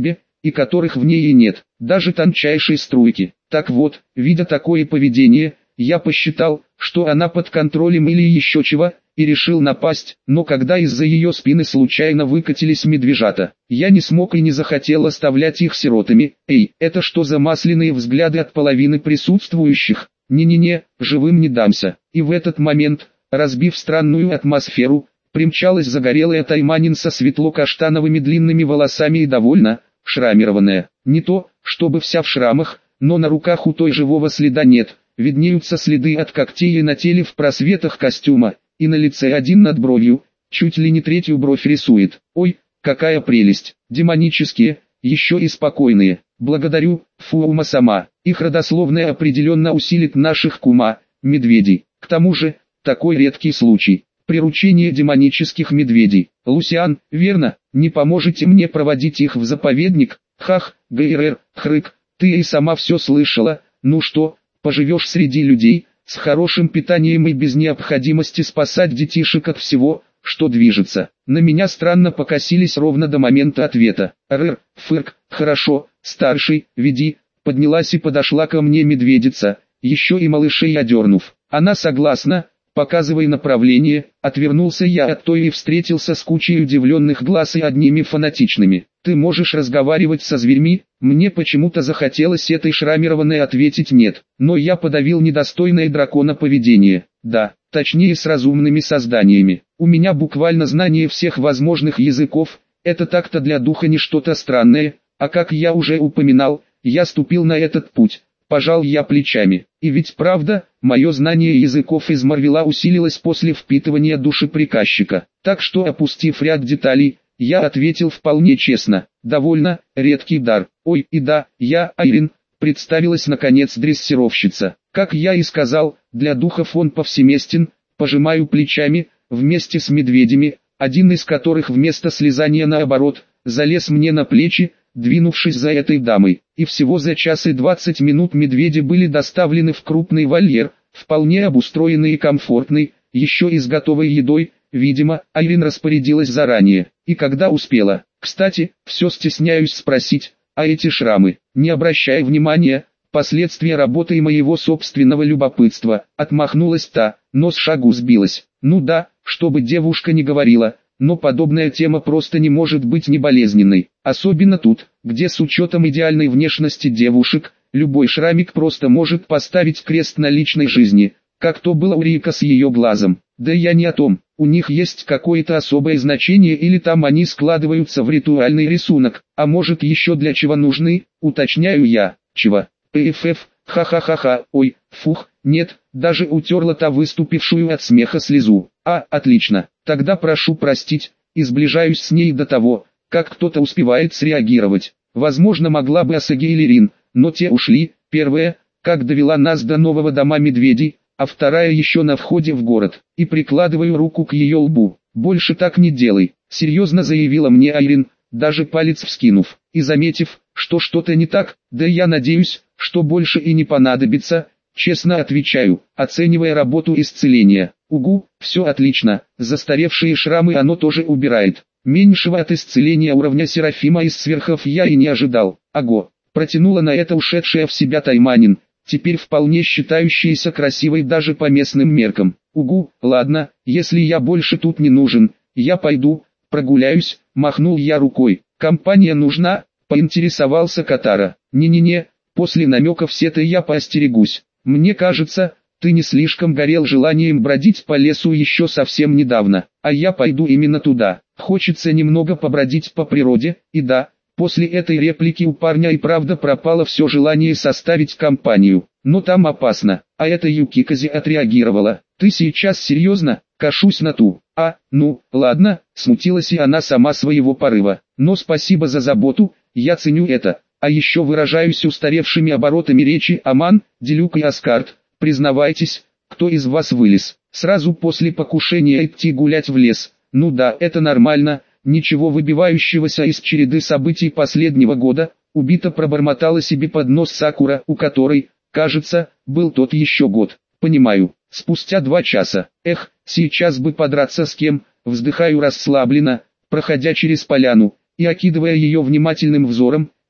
и которых в ней и нет, даже тончайшей струйки. Так вот, видя такое поведение, я посчитал, что она под контролем или еще чего, и решил напасть, но когда из-за ее спины случайно выкатились медвежата, я не смог и не захотел оставлять их сиротами. Эй, это что за масляные взгляды от половины присутствующих? Не-не-не, живым не дамся. И в этот момент, разбив странную атмосферу, примчалась загорелая тайманин со светло-каштановыми длинными волосами и довольно шрамированная. Не то, чтобы вся в шрамах, но на руках у той живого следа нет, виднеются следы от когтей и на теле в просветах костюма, и на лице один над бровью, чуть ли не третью бровь рисует. Ой, какая прелесть, демонические, еще и спокойные. Благодарю, Фуума сама, их родословная определенно усилит наших кума, медведей. К тому же, такой редкий случай. Приручение демонических медведей. Лусиан, верно, не поможете мне проводить их в заповедник? Хах, ГРР, хрык, ты и сама все слышала. Ну что, поживешь среди людей, с хорошим питанием и без необходимости спасать детишек от всего, что движется. На меня странно покосились ровно до момента ответа. Рр, фырк, хорошо, старший, веди. Поднялась и подошла ко мне медведица, еще и малышей одернув. Она согласна. Показывай направление, отвернулся я от той и встретился с кучей удивленных глаз и одними фанатичными. Ты можешь разговаривать со зверьми? Мне почему-то захотелось этой шрамированной ответить нет, но я подавил недостойное дракона поведение. Да, точнее с разумными созданиями. У меня буквально знание всех возможных языков, это так-то для духа не что-то странное, а как я уже упоминал, я ступил на этот путь. Пожал я плечами. И ведь правда, мое знание языков из Марвела усилилось после впитывания души приказчика. Так что, опустив ряд деталей, я ответил вполне честно. Довольно, редкий дар. Ой, и да, я Айрин, представилась наконец дрессировщица. Как я и сказал, для духов он повсеместен, пожимаю плечами, вместе с медведями, один из которых вместо слезания наоборот, залез мне на плечи, двинувшись за этой дамой, и всего за час и двадцать минут медведи были доставлены в крупный вольер, вполне обустроенный и комфортный, еще и с готовой едой, видимо, Айрин распорядилась заранее, и когда успела. Кстати, все стесняюсь спросить, а эти шрамы, не обращай внимания, последствия работы и моего собственного любопытства, отмахнулась та, но с шагу сбилась. Ну да, чтобы девушка не говорила, но подобная тема просто не может быть не болезненной, особенно тут, где с учетом идеальной внешности девушек, любой шрамик просто может поставить крест на личной жизни, как то было у Рика с ее глазом. Да я не о том, у них есть какое-то особое значение или там они складываются в ритуальный рисунок, а может еще для чего нужны, уточняю я, чего, ПФФ, ха-ха-ха-ха, ой, фух, нет, даже утерла та выступившую от смеха слезу. А, отлично, тогда прошу простить, и сближаюсь с ней до того, как кто-то успевает среагировать. Возможно, могла бы Асаги или Рин, но те ушли, первая, как довела нас до нового дома медведей, а вторая еще на входе в город, и прикладываю руку к ее лбу. Больше так не делай, серьезно заявила мне Айрин, даже палец вскинув, и заметив, что что-то не так, да я надеюсь, что больше и не понадобится, честно отвечаю, оценивая работу исцеления. Угу, все отлично, застаревшие шрамы оно тоже убирает. Меньшего от исцеления уровня Серафима из сверхов я и не ожидал. Аго, протянула на это ушедшая в себя Тайманин, теперь вполне считающаяся красивой даже по местным меркам. Угу, ладно, если я больше тут не нужен, я пойду, прогуляюсь, махнул я рукой. Компания нужна, поинтересовался Катара. Не-не-не, после намеков сета я поостерегусь. Мне кажется, ты не слишком горел желанием бродить по лесу еще совсем недавно, а я пойду именно туда. Хочется немного побродить по природе, и да, после этой реплики у парня и правда пропало все желание составить компанию. Но там опасно, а эта Юкикази отреагировала. Ты сейчас серьезно? Кашусь на ту. А, ну, ладно, смутилась и она сама своего порыва. Но спасибо за заботу, я ценю это. А еще выражаюсь устаревшими оборотами речи Аман, Делюк и Аскарт. Признавайтесь, кто из вас вылез? Сразу после покушения идти гулять в лес. Ну да, это нормально, ничего выбивающегося из череды событий последнего года. Убито пробормотала себе под нос Сакура, у которой, кажется, был тот еще год. Понимаю, спустя два часа. Эх, сейчас бы подраться с кем, вздыхаю расслабленно, проходя через поляну, и окидывая ее внимательным взором,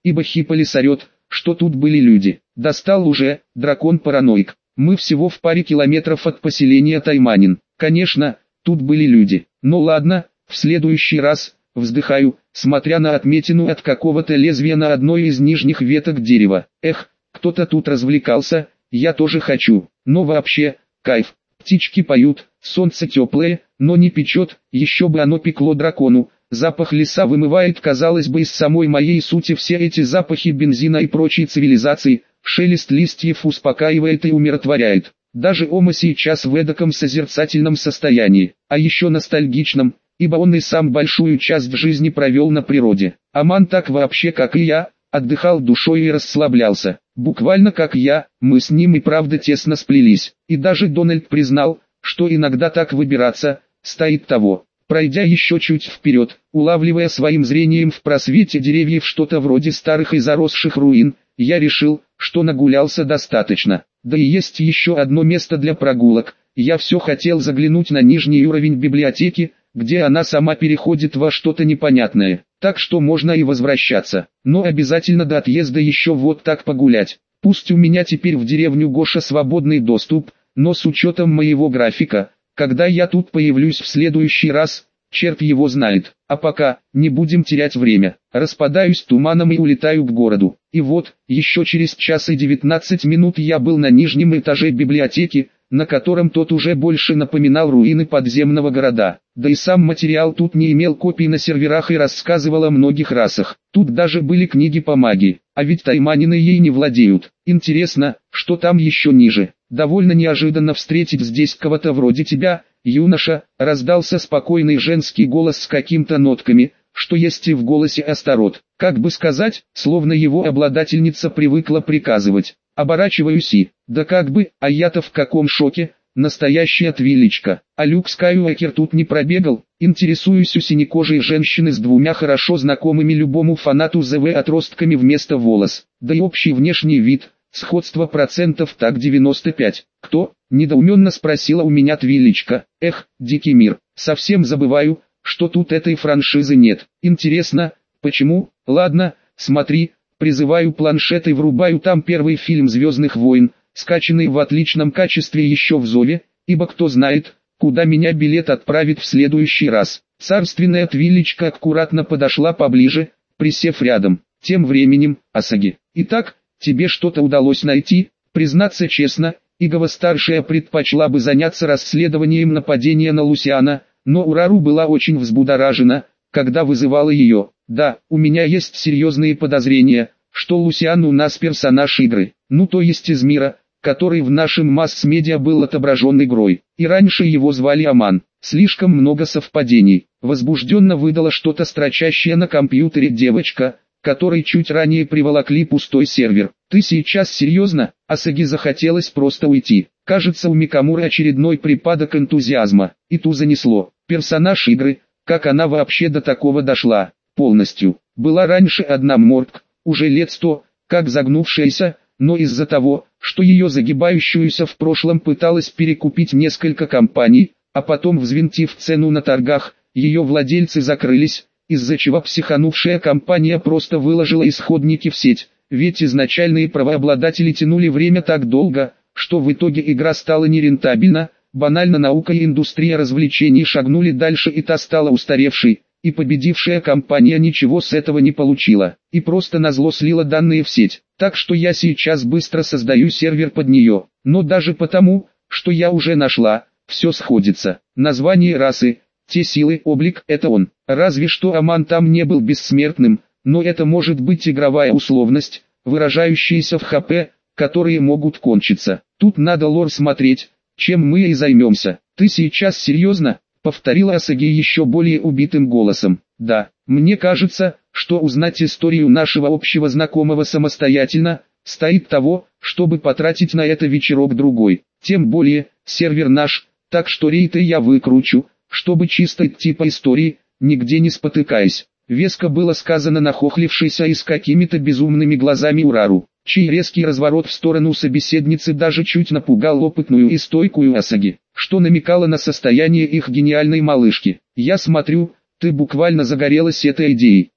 ибо Хиполис орет, что тут были люди. Достал уже, дракон-параноик. Мы всего в паре километров от поселения Тайманин. Конечно, тут были люди. Ну ладно, в следующий раз, вздыхаю, смотря на отметину от какого-то лезвия на одной из нижних веток дерева. Эх, кто-то тут развлекался, я тоже хочу. Но вообще, кайф. Птички поют, солнце теплое, но не печет, еще бы оно пекло дракону. Запах леса вымывает, казалось бы, из самой моей сути все эти запахи бензина и прочей цивилизации. Шелест листьев успокаивает и умиротворяет. Даже Ома сейчас в эдаком созерцательном состоянии, а еще ностальгичном, ибо он и сам большую часть жизни провел на природе. Аман так вообще, как и я, отдыхал душой и расслаблялся. Буквально как я, мы с ним и правда тесно сплелись. И даже Дональд признал, что иногда так выбираться, стоит того. Пройдя еще чуть вперед, улавливая своим зрением в просвете деревьев что-то вроде старых и заросших руин, я решил, что нагулялся достаточно. Да и есть еще одно место для прогулок. Я все хотел заглянуть на нижний уровень библиотеки, где она сама переходит во что-то непонятное. Так что можно и возвращаться. Но обязательно до отъезда еще вот так погулять. Пусть у меня теперь в деревню Гоша свободный доступ, но с учетом моего графика, когда я тут появлюсь в следующий раз, черт его знает. А пока, не будем терять время. Распадаюсь туманом и улетаю к городу. И вот, еще через час и девятнадцать минут я был на нижнем этаже библиотеки, на котором тот уже больше напоминал руины подземного города. Да и сам материал тут не имел копий на серверах и рассказывал о многих расах. Тут даже были книги по магии, а ведь тайманины ей не владеют. Интересно, что там еще ниже. Довольно неожиданно встретить здесь кого-то вроде тебя, юноша, раздался спокойный женский голос с какими-то нотками, что есть и в голосе Астарот. Как бы сказать, словно его обладательница привыкла приказывать. Оборачиваюсь и, да как бы, а я-то в каком шоке, настоящая твиличка. А Люк Скайуокер тут не пробегал, интересуюсь у синекожей женщины с двумя хорошо знакомыми любому фанату ЗВ отростками вместо волос. Да и общий внешний вид, сходство процентов так девяносто пять. Кто? Недоуменно спросила у меня твиличка. Эх, дикий мир, совсем забываю, что тут этой франшизы нет. Интересно, почему? Ладно, смотри. Призываю планшет и врубаю там первый фильм «Звездных войн», скачанный в отличном качестве еще в Зове, ибо кто знает, куда меня билет отправит в следующий раз. Царственная твиличка аккуратно подошла поближе, присев рядом. Тем временем, Асаги. Итак, тебе что-то удалось найти? Признаться честно, Игова-старшая предпочла бы заняться расследованием нападения на Лусиана, но Урару была очень взбудоражена, когда вызывала ее. Да, у меня есть серьезные подозрения, что Лусиан у нас персонаж игры, ну то есть из мира, который в нашем масс-медиа был отображен игрой, и раньше его звали Аман. Слишком много совпадений. Возбужденно выдала что-то строчащее на компьютере девочка, которой чуть ранее приволокли пустой сервер. Ты сейчас серьезно? Асаги захотелось просто уйти. Кажется, у Микамуры очередной припадок энтузиазма, и ту занесло. Персонаж игры, как она вообще до такого дошла? Полностью. Была раньше одна Морг, уже лет сто, как загнувшаяся, но из-за того, что ее загибающуюся в прошлом пыталась перекупить несколько компаний, а потом взвинтив цену на торгах, ее владельцы закрылись, из-за чего психанувшая компания просто выложила исходники в сеть, ведь изначальные правообладатели тянули время так долго, что в итоге игра стала нерентабельна, банально наука и индустрия развлечений шагнули дальше и та стала устаревшей. И победившая компания ничего с этого не получила, и просто назло слила данные в сеть. Так что я сейчас быстро создаю сервер под нее, но даже потому, что я уже нашла, все сходится. Название расы, те силы, облик, это он. Разве что Аман там не был бессмертным, но это может быть игровая условность, выражающаяся в ХП, которые могут кончиться. Тут надо лор смотреть, чем мы и займемся. Ты сейчас серьезно? Повторила Асаги еще более убитым голосом. Да, мне кажется, что узнать историю нашего общего знакомого самостоятельно, стоит того, чтобы потратить на это вечерок-другой. Тем более, сервер наш, так что рейты я выкручу, чтобы чисто идти по истории, нигде не спотыкаясь. Веско было сказано нахохлившейся и с какими-то безумными глазами Урару, чей резкий разворот в сторону собеседницы даже чуть напугал опытную и стойкую Асаги, что намекало на состояние их гениальной малышки. Я смотрю, ты буквально загорелась этой идеей.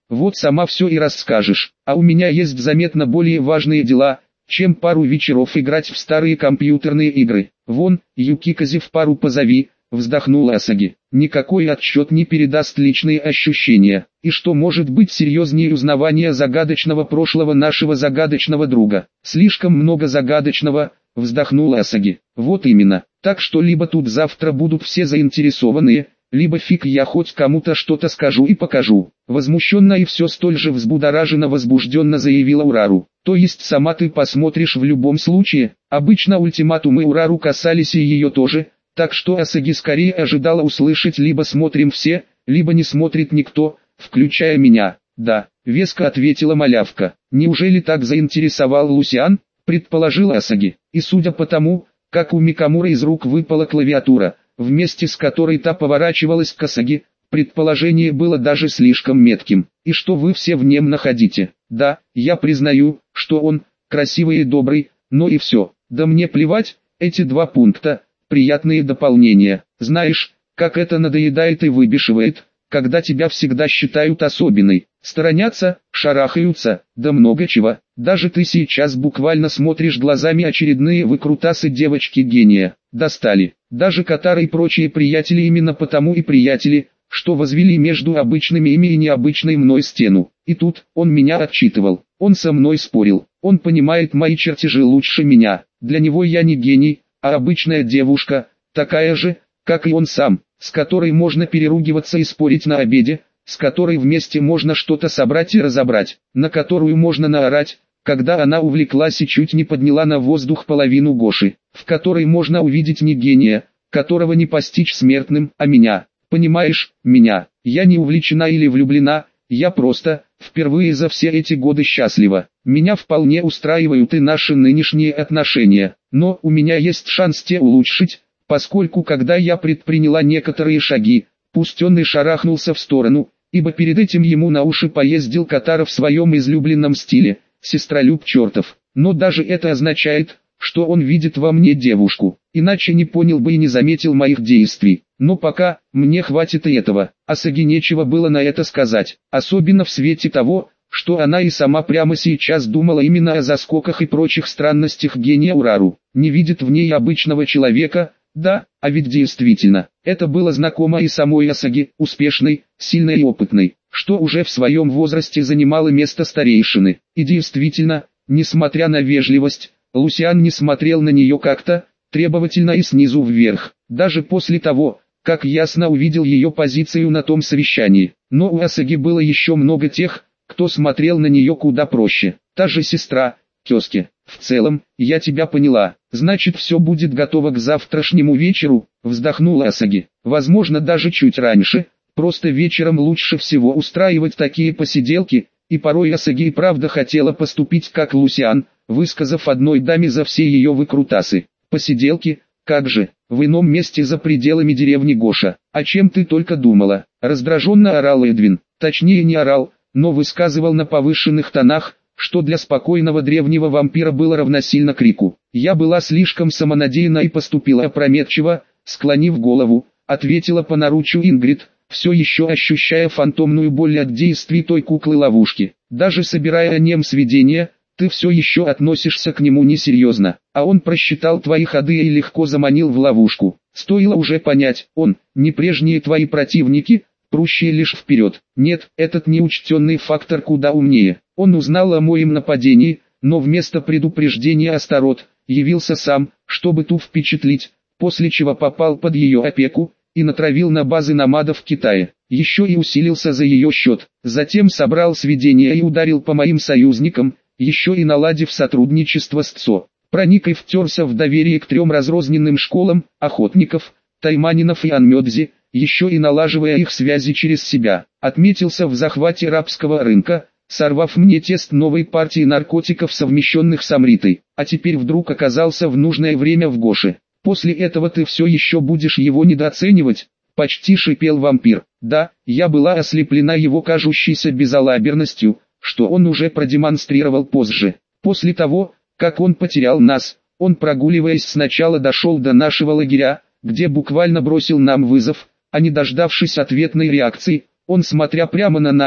Вот сама все и расскажешь. А у меня есть заметно более важные дела, чем пару вечеров играть в старые компьютерные игры. Вон, Юкикази в пару позови, вздохнула Асаги. Никакой отчет не передаст личные ощущения. И что может быть серьезнее узнавания загадочного прошлого нашего загадочного друга? Слишком много загадочного, вздохнула Асаги. Вот именно. Так что либо тут завтра будут все заинтересованные, либо фиг я хоть кому-то что-то скажу и покажу. Возмущенно и все столь же взбудораженно возбужденно заявила Урару. То есть сама ты посмотришь в любом случае? Обычно ультиматумы Урару касались и ее тоже, так что Асаги скорее ожидала услышать либо смотрим все, либо не смотрит никто, включая меня. Да, веско ответила малявка. Неужели так заинтересовал Лусиан? Предположила Асаги. И судя по тому, как у Микамуры из рук выпала клавиатура, вместе с которой та поворачивалась к Асаги, предположение было даже слишком метким. И что вы все в нем находите? Да, я признаю, что он красивый и добрый, но и все. Да мне плевать, эти два пункта – приятные дополнения. Знаешь, как это надоедает и выбешивает, когда тебя всегда считают особенной, сторонятся, шарахаются, да много чего. Даже ты сейчас буквально смотришь глазами очередные выкрутасы девочки-гения. Достали. Даже Катара и прочие приятели именно потому и приятели, что возвели между обычными ими и необычной мной стену. И тут, он меня отчитывал, он со мной спорил, он понимает мои чертежи лучше меня. Для него я не гений, а обычная девушка, такая же, как и он сам, с которой можно переругиваться и спорить на обеде, с которой вместе можно что-то собрать и разобрать, на которую можно наорать, когда она увлеклась и чуть не подняла на воздух половину Гоши, в которой можно увидеть не гения, которого не постичь смертным, а меня. Понимаешь, меня. Я не увлечена или влюблена, я просто, впервые за все эти годы счастлива. Меня вполне устраивают и наши нынешние отношения, но у меня есть шанс те улучшить, поскольку когда я предприняла некоторые шаги, пусть он и шарахнулся в сторону, ибо перед этим ему на уши поездил Катара в своем излюбленном стиле, сестролюб чертов, но даже это означает, что он видит во мне девушку, иначе не понял бы и не заметил моих действий. Но пока, мне хватит и этого. Асаги нечего было на это сказать, особенно в свете того, что она и сама прямо сейчас думала именно о заскоках и прочих странностях гения Урару. Не видит в ней обычного человека, да, а ведь действительно, это было знакомо и самой Асаги, успешной, сильной и опытной, что уже в своем возрасте занимало место старейшины. И действительно, несмотря на вежливость, Лусиан не смотрел на нее как-то требовательно и снизу вверх, даже после того, как ясно увидел ее позицию на том совещании. Но у Асаги было еще много тех, кто смотрел на нее куда проще. Та же сестра, Кёске. В целом, я тебя поняла. Значит, все будет готово к завтрашнему вечеру, вздохнула Асаги. Возможно, даже чуть раньше. Просто вечером лучше всего устраивать такие посиделки, и порой Асаги и правда хотела поступить как Лусиан, высказав одной даме за все ее выкрутасы. Посиделки, как же, в ином месте за пределами деревни Гоша. О чем ты только думала? Раздраженно орал Эдвин. Точнее не орал, но высказывал на повышенных тонах, что для спокойного древнего вампира было равносильно крику. Я была слишком самонадеянна и поступила опрометчиво, склонив голову, ответила по наручу Ингрид, все еще ощущая фантомную боль от действий той куклы-ловушки. Даже собирая о нем сведения, ты все еще относишься к нему несерьезно, а он просчитал твои ходы и легко заманил в ловушку. Стоило уже понять, он, не прежние твои противники, прущие лишь вперед. Нет, этот неучтенный фактор куда умнее. Он узнал о моем нападении, но вместо предупреждения Астарот, явился сам, чтобы ту впечатлить, после чего попал под ее опеку, и натравил на базы номадов в Китае. Еще и усилился за ее счет. Затем собрал сведения и ударил по моим союзникам, еще и наладив сотрудничество с ЦО. Проник и втерся в доверие к трем разрозненным школам, охотников, тайманинов и анмёдзи, еще и налаживая их связи через себя. Отметился в захвате рабского рынка, сорвав мне тест новой партии наркотиков, совмещенных с Амритой, а теперь вдруг оказался в нужное время в Гоше. После этого ты все еще будешь его недооценивать? Почти шипел вампир. Да, я была ослеплена его кажущейся безалаберностью, что он уже продемонстрировал позже. После того, как он потерял нас, он, прогуливаясь, сначала дошел до нашего лагеря, где буквально бросил нам вызов, а не дождавшись ответной реакции, он, смотря прямо на нас,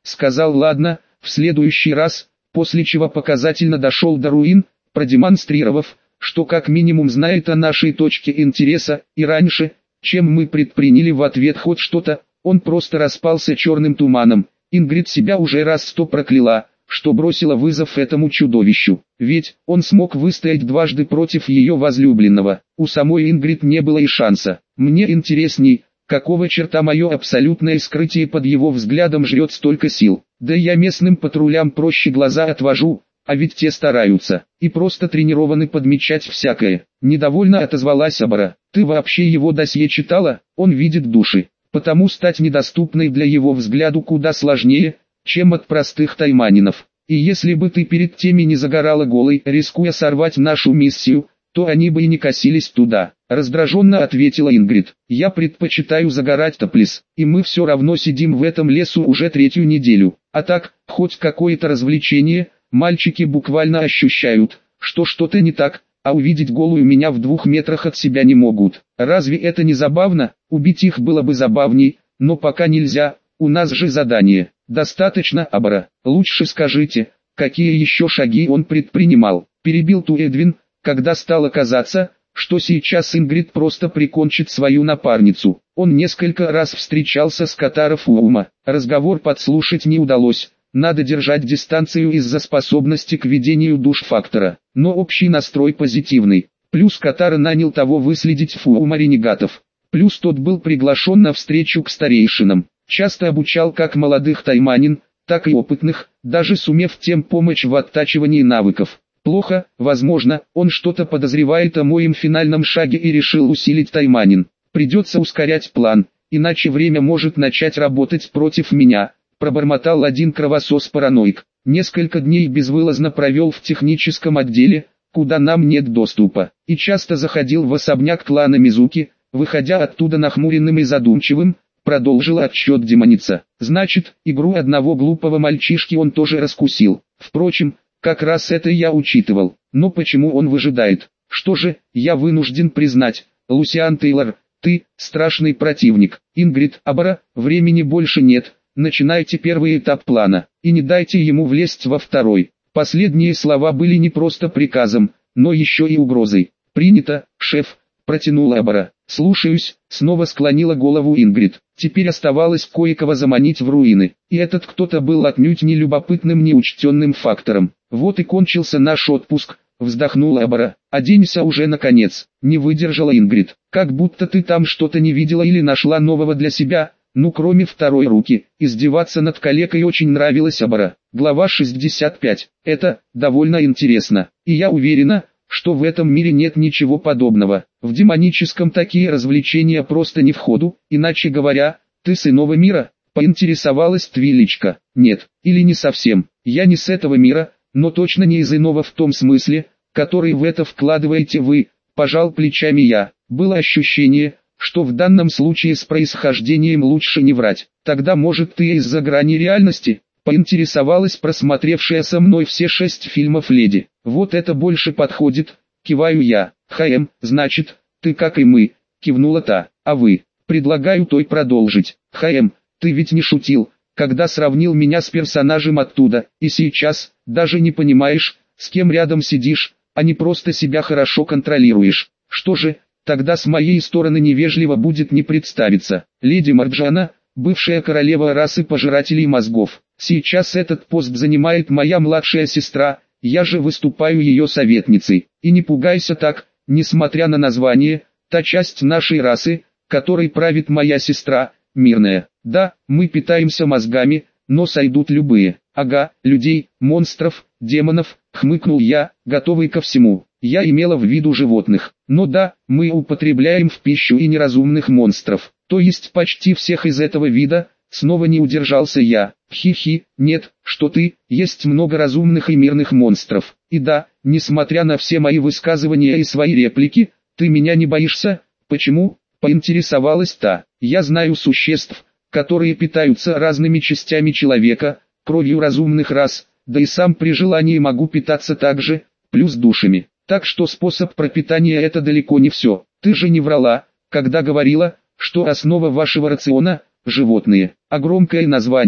сказал ладно, в следующий раз, после чего показательно дошел до руин, продемонстрировав, что как минимум знает о нашей точке интереса, и раньше, чем мы предприняли в ответ хоть что-то, он просто распался черным туманом. Ингрид себя уже раз сто прокляла, что бросила вызов этому чудовищу. Ведь он смог выстоять дважды против ее возлюбленного. У самой Ингрид не было и шанса. Мне интересней, какого черта мое абсолютное скрытие под его взглядом жрет столько сил. Да я местным патрулям проще глаза отвожу, а ведь те стараются, и просто тренированы подмечать всякое. Недовольно отозвалась Абара. Ты вообще его досье читала? Он видит души. Потому стать недоступной для его взгляду куда сложнее, чем от простых тайманинов. И если бы ты перед теми не загорала голой, рискуя сорвать нашу миссию, то они бы и не косились туда. Раздраженно ответила Ингрид. Я предпочитаю загорать топлес, и мы все равно сидим в этом лесу уже третью неделю. А так, хоть какое-то развлечение, мальчики буквально ощущают, что что-то не так, а увидеть голую меня в двух метрах от себя не могут. Разве это не забавно? Убить их было бы забавней, но пока нельзя, у нас же задание. Достаточно, Абара. Лучше скажите, какие еще шаги он предпринимал? Перебил ту Эдвин, когда стало казаться, что сейчас Ингрид просто прикончит свою напарницу. Он несколько раз встречался с Катара Фуума. Разговор подслушать не удалось. Надо держать дистанцию из-за способности к ведению душ-фактора. Но общий настрой позитивный. Плюс Катара нанял того выследить Фуума ренегатов. Плюс тот был приглашен на встречу к старейшинам. Часто обучал как молодых тайманин, так и опытных, даже сумев тем помочь в оттачивании навыков. Плохо, возможно, он что-то подозревает о моем финальном шаге и решил усилить тайманин. Придется ускорять план, иначе время может начать работать против меня, пробормотал один кровосос-параноик. Несколько дней безвылазно провел в техническом отделе, куда нам нет доступа, и часто заходил в особняк клана Мизуки, выходя оттуда нахмуренным и задумчивым, продолжила отсчет демоница. Значит, игру одного глупого мальчишки он тоже раскусил. Впрочем, как раз это я учитывал. Но почему он выжидает? Что же, я вынужден признать, Лусиан Тейлор, ты страшный противник. Ингрид, Абара, времени больше нет. Начинайте первый этап плана, и не дайте ему влезть во второй. Последние слова были не просто приказом, но еще и угрозой. Принято, шеф, протянула Абара. Слушаюсь, снова склонила голову Ингрид. Теперь оставалось кое-кого заманить в руины, и этот кто-то был отнюдь не любопытным, неучтенным фактором. Вот и кончился наш отпуск, вздохнула Абара. Оденься уже наконец, не выдержала Ингрид. Как будто ты там что-то не видела или нашла нового для себя. Ну кроме второй руки, издеваться над калекой очень нравилось Абара. Глава шестьдесят пять. Это довольно интересно, и я уверена, что в этом мире нет ничего подобного. В демоническом такие развлечения просто не в ходу, иначе говоря, ты с иного мира, поинтересовалась Твиличка. Нет, или не совсем, я не с этого мира, но точно не из иного в том смысле, который в это вкладываете вы, пожал плечами я. Было ощущение, что в данном случае с происхождением лучше не врать. Тогда может ты из-за грани реальности? Поинтересовалась просмотревшая со мной все шесть фильмов леди. Вот это больше подходит, киваю я. Хм, значит, ты как и мы, кивнула та. А вы? Предлагаю той продолжить. Хм, ты ведь не шутил, когда сравнил меня с персонажем оттуда, и сейчас, даже не понимаешь, с кем рядом сидишь, а не просто себя хорошо контролируешь. Что же, тогда с моей стороны невежливо будет не представиться. Леди Марджана, бывшая королева расы пожирателей мозгов. Сейчас этот пост занимает моя младшая сестра, я же выступаю ее советницей. И не пугайся так, несмотря на название, та часть нашей расы, которой правит моя сестра, мирная. Да, мы питаемся мозгами, но сойдут любые. Ага, людей, монстров, демонов, хмыкнул я, готовый ко всему. Я имела в виду животных. Но да, мы употребляем в пищу и неразумных монстров. То есть почти всех из этого вида. Снова не удержался я. Хи-хи, нет, что ты, есть много разумных и мирных монстров. И да, несмотря на все мои высказывания и свои реплики, ты меня не боишься? Почему? Поинтересовалась та. Я знаю существ, которые питаются разными частями человека, кровью разумных рас, да и сам при желании могу питаться также, плюс душами. Так что способ пропитания это далеко не все. Ты же не врала, когда говорила, что основа вашего рациона – животные. А громкое название,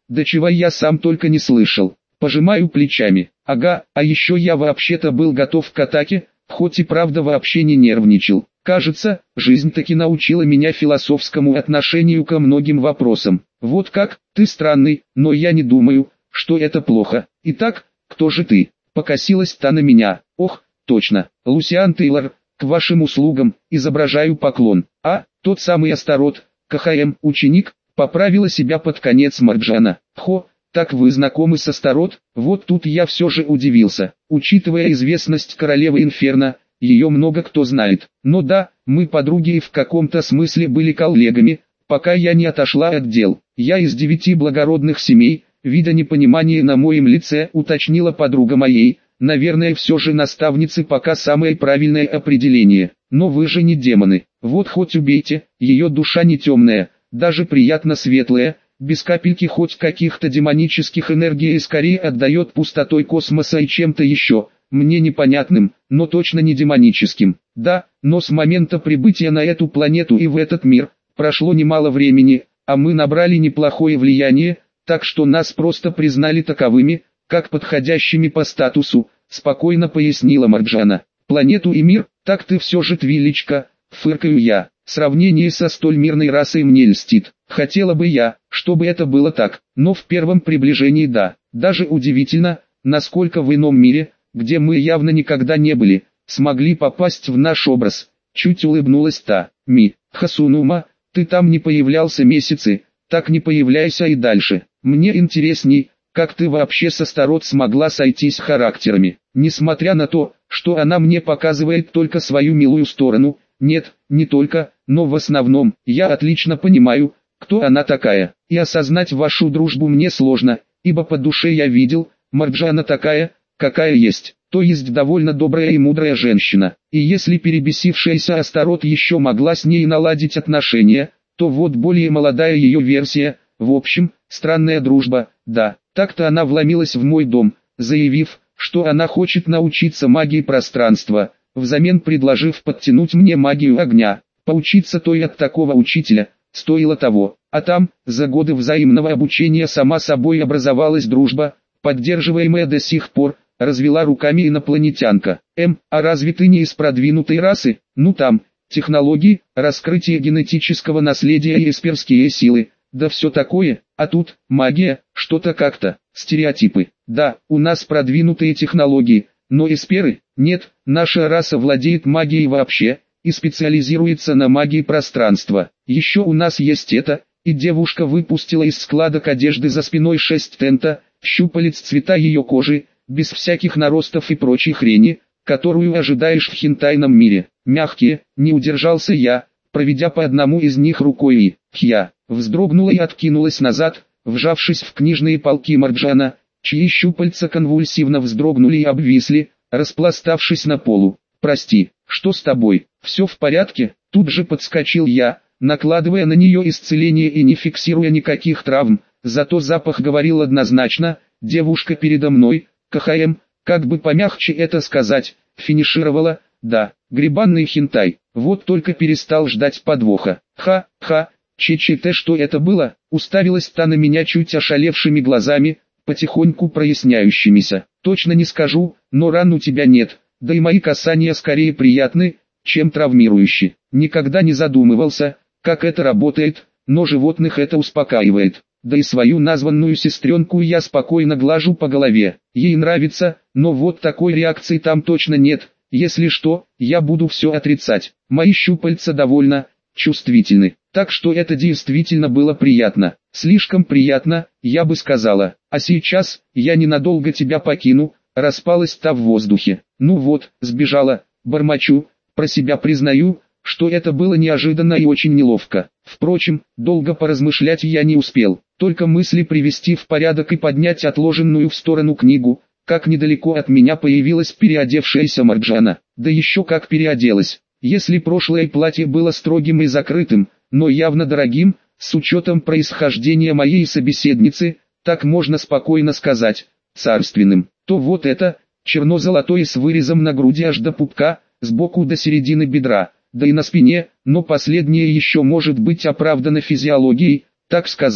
до чего я сам только не слышал. Пожимаю плечами. Ага, а еще я вообще-то был готов к атаке, хоть и правда вообще не нервничал. Кажется, жизнь таки научила меня философскому отношению ко многим вопросам. Вот как, ты странный, но я не думаю, что это плохо. Итак, кто же ты? Покосилась та на меня. Ох, точно, Лусиан Тейлор, к вашим услугам, изображаю поклон. А, тот самый Астарот, КХМ, ученик, поправила себя под конец Марджана. Хо, так вы знакомы с Астарот? Вот тут я все же удивился. Учитывая известность королевы Инферно, ее много кто знает. Но да, мы подруги и в каком-то смысле были коллегами, пока я не отошла от дел. Я из девяти благородных семей, видя непонимание на моем лице, уточнила подруга моей. Наверное, все же наставницы пока самое правильное определение. Но вы же не демоны. Вот хоть убейте, ее душа не темная, даже приятно светлая, без капельки хоть каких-то демонических энергий и скорее отдает пустотой космоса и чем-то еще, мне непонятным, но точно не демоническим. Да, но с момента прибытия на эту планету и в этот мир, прошло немало времени, а мы набрали неплохое влияние, так что нас просто признали таковыми, как подходящими по статусу, спокойно пояснила Марджана. Планету и мир, так ты все же твилечка, фыркаю я. Сравнение со столь мирной расой мне льстит. Хотела бы я, чтобы это было так, но в первом приближении да. Даже удивительно, насколько в ином мире, где мы явно никогда не были, смогли попасть в наш образ. Чуть улыбнулась та. Ми, Хасунума, ты там не появлялся месяцы, так не появляйся и дальше. Мне интересней, как ты вообще с Астарот смогла сойтись характерами, несмотря на то, что она мне показывает только свою милую сторону. Нет, не только, но в основном, я отлично понимаю, кто она такая, и осознать вашу дружбу мне сложно, ибо по душе я видел, Марджана такая, какая есть, то есть довольно добрая и мудрая женщина, и если перебесившаяся Астарот еще могла с ней наладить отношения, то вот более молодая ее версия, в общем, странная дружба, да, так-то она вломилась в мой дом, заявив, что она хочет научиться магии пространства, взамен предложив подтянуть мне магию огня. Поучиться той от такого учителя, стоило того, а там, за годы взаимного обучения сама собой образовалась дружба, поддерживаемая до сих пор, развела руками инопланетянка. Эм, а разве ты не из продвинутой расы? Ну там, технологии, раскрытие генетического наследия и эсперские силы, да все такое, а тут, магия, что-то как-то, стереотипы. Да, у нас продвинутые технологии, но эсперы, нет, наша раса владеет магией вообще, и специализируется на магии пространства. Еще у нас есть это, и девушка выпустила из складок одежды за спиной шесть тента, щупалец цвета ее кожи, без всяких наростов и прочей хрени, которую ожидаешь в хентайном мире. Мягкие, не удержался я, проведя по одному из них рукой и, хья, вздрогнула и откинулась назад, вжавшись в книжные полки Марджана, чьи щупальца конвульсивно вздрогнули и обвисли, распластавшись на полу. «Прости, что с тобой? Все в порядке?» Тут же подскочил я, накладывая на нее исцеление и не фиксируя никаких травм, зато запах говорил однозначно, девушка передо мной, КХМ, как бы помягче это сказать, финишировала, да, грибанный хентай, вот только перестал ждать подвоха. Ха-ха, че-че-те, что это было? Уставилась та на меня чуть ошалевшими глазами, потихоньку проясняющимися. Точно не скажу, но ран у тебя нет, да и мои касания скорее приятны, чем травмирующие. Никогда не задумывался, как это работает, но животных это успокаивает. Да и свою названную сестренку я спокойно глажу по голове. Ей нравится, но вот такой реакции там точно нет. Если что, я буду все отрицать. Мои щупальца довольно чувствительны. Так что это действительно было приятно. Слишком приятно, я бы сказала. А сейчас, я ненадолго тебя покину, распалась та в воздухе. Ну вот, сбежала, бормочу, про себя признаю, что это было неожиданно и очень неловко. Впрочем, долго поразмышлять я не успел, только мысли привести в порядок и поднять отложенную в сторону книгу, как недалеко от меня появилась переодевшаяся Марджана. Да еще как переоделась. Если прошлое платье было строгим и закрытым, но явно дорогим, с учетом происхождения моей собеседницы, так можно спокойно сказать, царственным, то вот это, черно-золотое с вырезом на груди аж до пупка, сбоку до середины бедра, да и на спине, но последнее еще может быть оправдано физиологией, так сказать,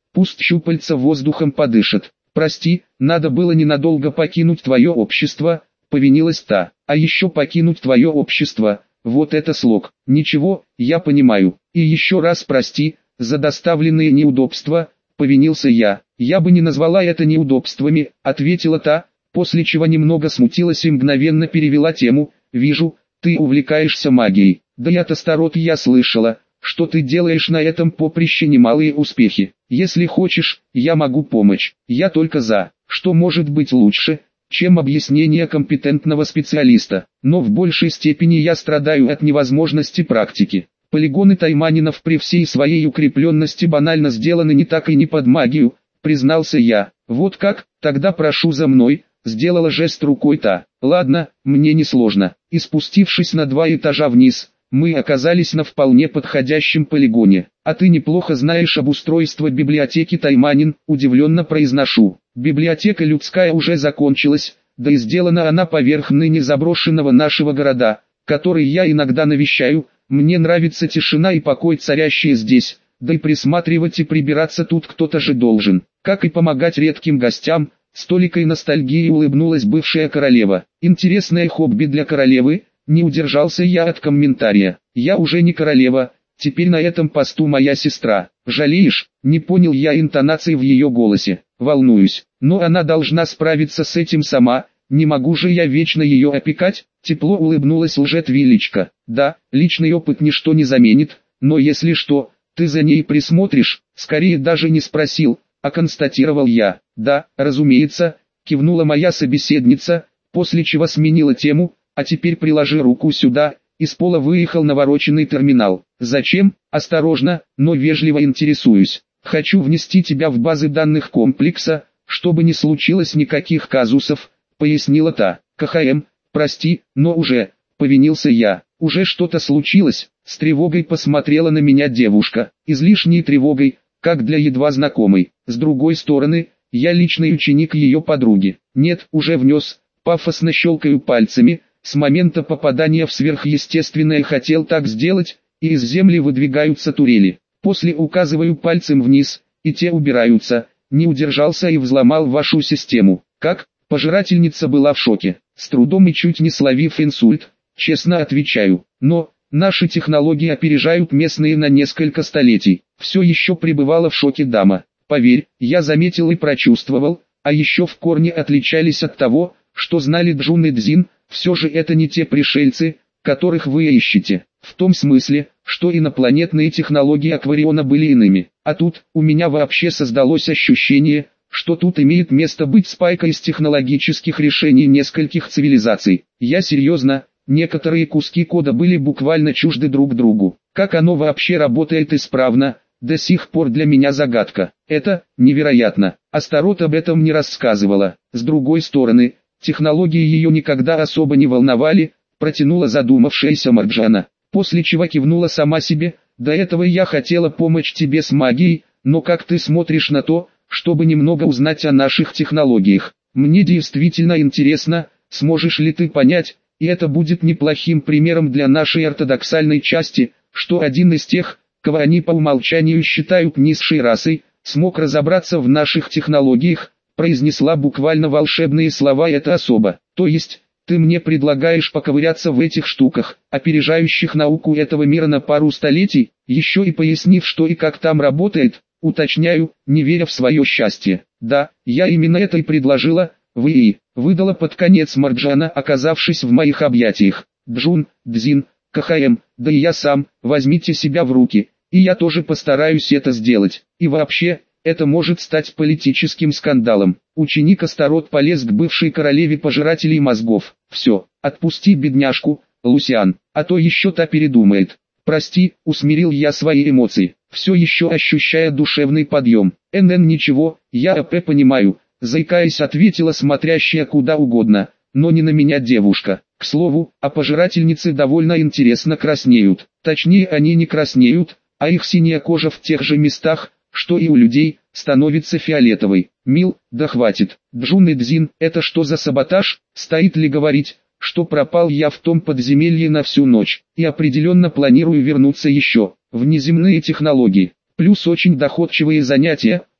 пусть щупальца воздухом подышат. Прости, надо было ненадолго покинуть твое общество, повинилась та. А еще покинуть твое общество, вот это слог. Ничего, я понимаю. И еще раз прости, за доставленные неудобства, повинился я. Я бы не назвала это неудобствами, ответила та, после чего немного смутилась и мгновенно перевела тему. Вижу, ты увлекаешься магией. Да я-то старот, я слышала, что ты делаешь на этом поприще немалые успехи. Если хочешь, я могу помочь. Я только за. Что может быть лучше, чем объяснение компетентного специалиста? Но в большей степени я страдаю от невозможности практики. Полигоны тайманинов при всей своей укрепленности банально сделаны не так и не под магию, признался я. Вот как? Тогда прошу за мной, сделала жест рукой та. Ладно, мне не сложно. И спустившись на два этажа вниз, мы оказались на вполне подходящем полигоне. А ты неплохо знаешь об устройстве библиотеки Тайманин, удивленно произношу. Библиотека людская уже закончилась, да и сделана она поверх ныне заброшенного нашего города, который я иногда навещаю. Мне нравится тишина и покой, царящие здесь, да и присматривать и прибираться тут кто-то же должен, как и помогать редким гостям. С толикой ностальгии улыбнулась бывшая королева. Интересное хобби для королевы. Не удержался я от комментария. Я уже не королева, теперь на этом посту моя сестра. Жалеешь? Не понял я интонации в ее голосе. Волнуюсь, но она должна справиться с этим сама. Не могу же я вечно ее опекать? Тепло улыбнулась лжет-величка. Да, личный опыт ничто не заменит, но если что, ты за ней присмотришь. Скорее даже не спросил, а констатировал я. Да, разумеется, кивнула моя собеседница, после чего сменила тему. А теперь приложи руку сюда. Из пола выехал навороченный терминал. Зачем? Осторожно, но вежливо интересуюсь. Хочу внести тебя в базы данных комплекса, чтобы не случилось никаких казусов, пояснила та. КХМ, прости, но уже, повинился я. Уже что-то случилось? С тревогой посмотрела на меня девушка. Излишней тревогой, как для едва знакомой. С другой стороны, я личный ученик ее подруги. Нет, уже внес. Пафосно щелкаю пальцами. С момента попадания в сверхъестественное хотел так сделать, и из земли выдвигаются турели. После указываю пальцем вниз, и те убираются. Не удержался и взломал вашу систему. Как? Пожирательница была в шоке. С трудом и чуть не словив инсульт, честно отвечаю. Но, наши технологии опережают местные на несколько столетий. Все еще пребывала в шоке дама. Поверь, я заметил и прочувствовал, а еще в корне отличались от того, что знали Джун и Дзин. Все же это не те пришельцы, которых вы ищете, в том смысле, что инопланетные технологии Аквариона были иными. А тут, у меня вообще создалось ощущение, что тут имеет место быть спайка из технологических решений нескольких цивилизаций. Я серьезно, некоторые куски кода были буквально чужды друг другу. Как оно вообще работает исправно, до сих пор для меня загадка. Это невероятно. Астарот об этом не рассказывала. С другой стороны, технологии ее никогда особо не волновали, протянула задумавшаяся Марджана, после чего кивнула сама себе. До этого я хотела помочь тебе с магией, но как ты смотришь на то, чтобы немного узнать о наших технологиях? Мне действительно интересно, сможешь ли ты понять, и это будет неплохим примером для нашей ортодоксальной части, что один из тех, кого они по умолчанию считают низшей расой, смог разобраться в наших технологиях, произнесла буквально волшебные слова эта особа. То есть, ты мне предлагаешь поковыряться в этих штуках, опережающих науку этого мира на пару столетий, еще и пояснив, что и как там работает, уточняю, не веря в свое счастье. Да, я именно это и предложила, вы и, выдала под конец Марджана, оказавшись в моих объятиях. Джун, Дзин, КХМ, да и я сам, возьмите себя в руки, и я тоже постараюсь это сделать. И вообще, это может стать политическим скандалом. Ученик Астарот полез к бывшей королеве пожирателей мозгов. Все, отпусти бедняжку, Лусиан, а то еще та передумает. Прости, усмирил я свои эмоции, все еще ощущая душевный подъем. НН ничего, я АП понимаю, заикаясь ответила смотрящая куда угодно, но не на меня девушка. К слову, а пожирательницы довольно интересно краснеют. Точнее, они не краснеют, а их синяя кожа в тех же местах, что и у людей, становится фиолетовой. Мил, да хватит. Джун и Дзин, это что за саботаж? Стоит ли говорить, что пропал я в том подземелье на всю ночь, и определенно планирую вернуться еще. Внеземные технологии, плюс очень доходчивые занятия,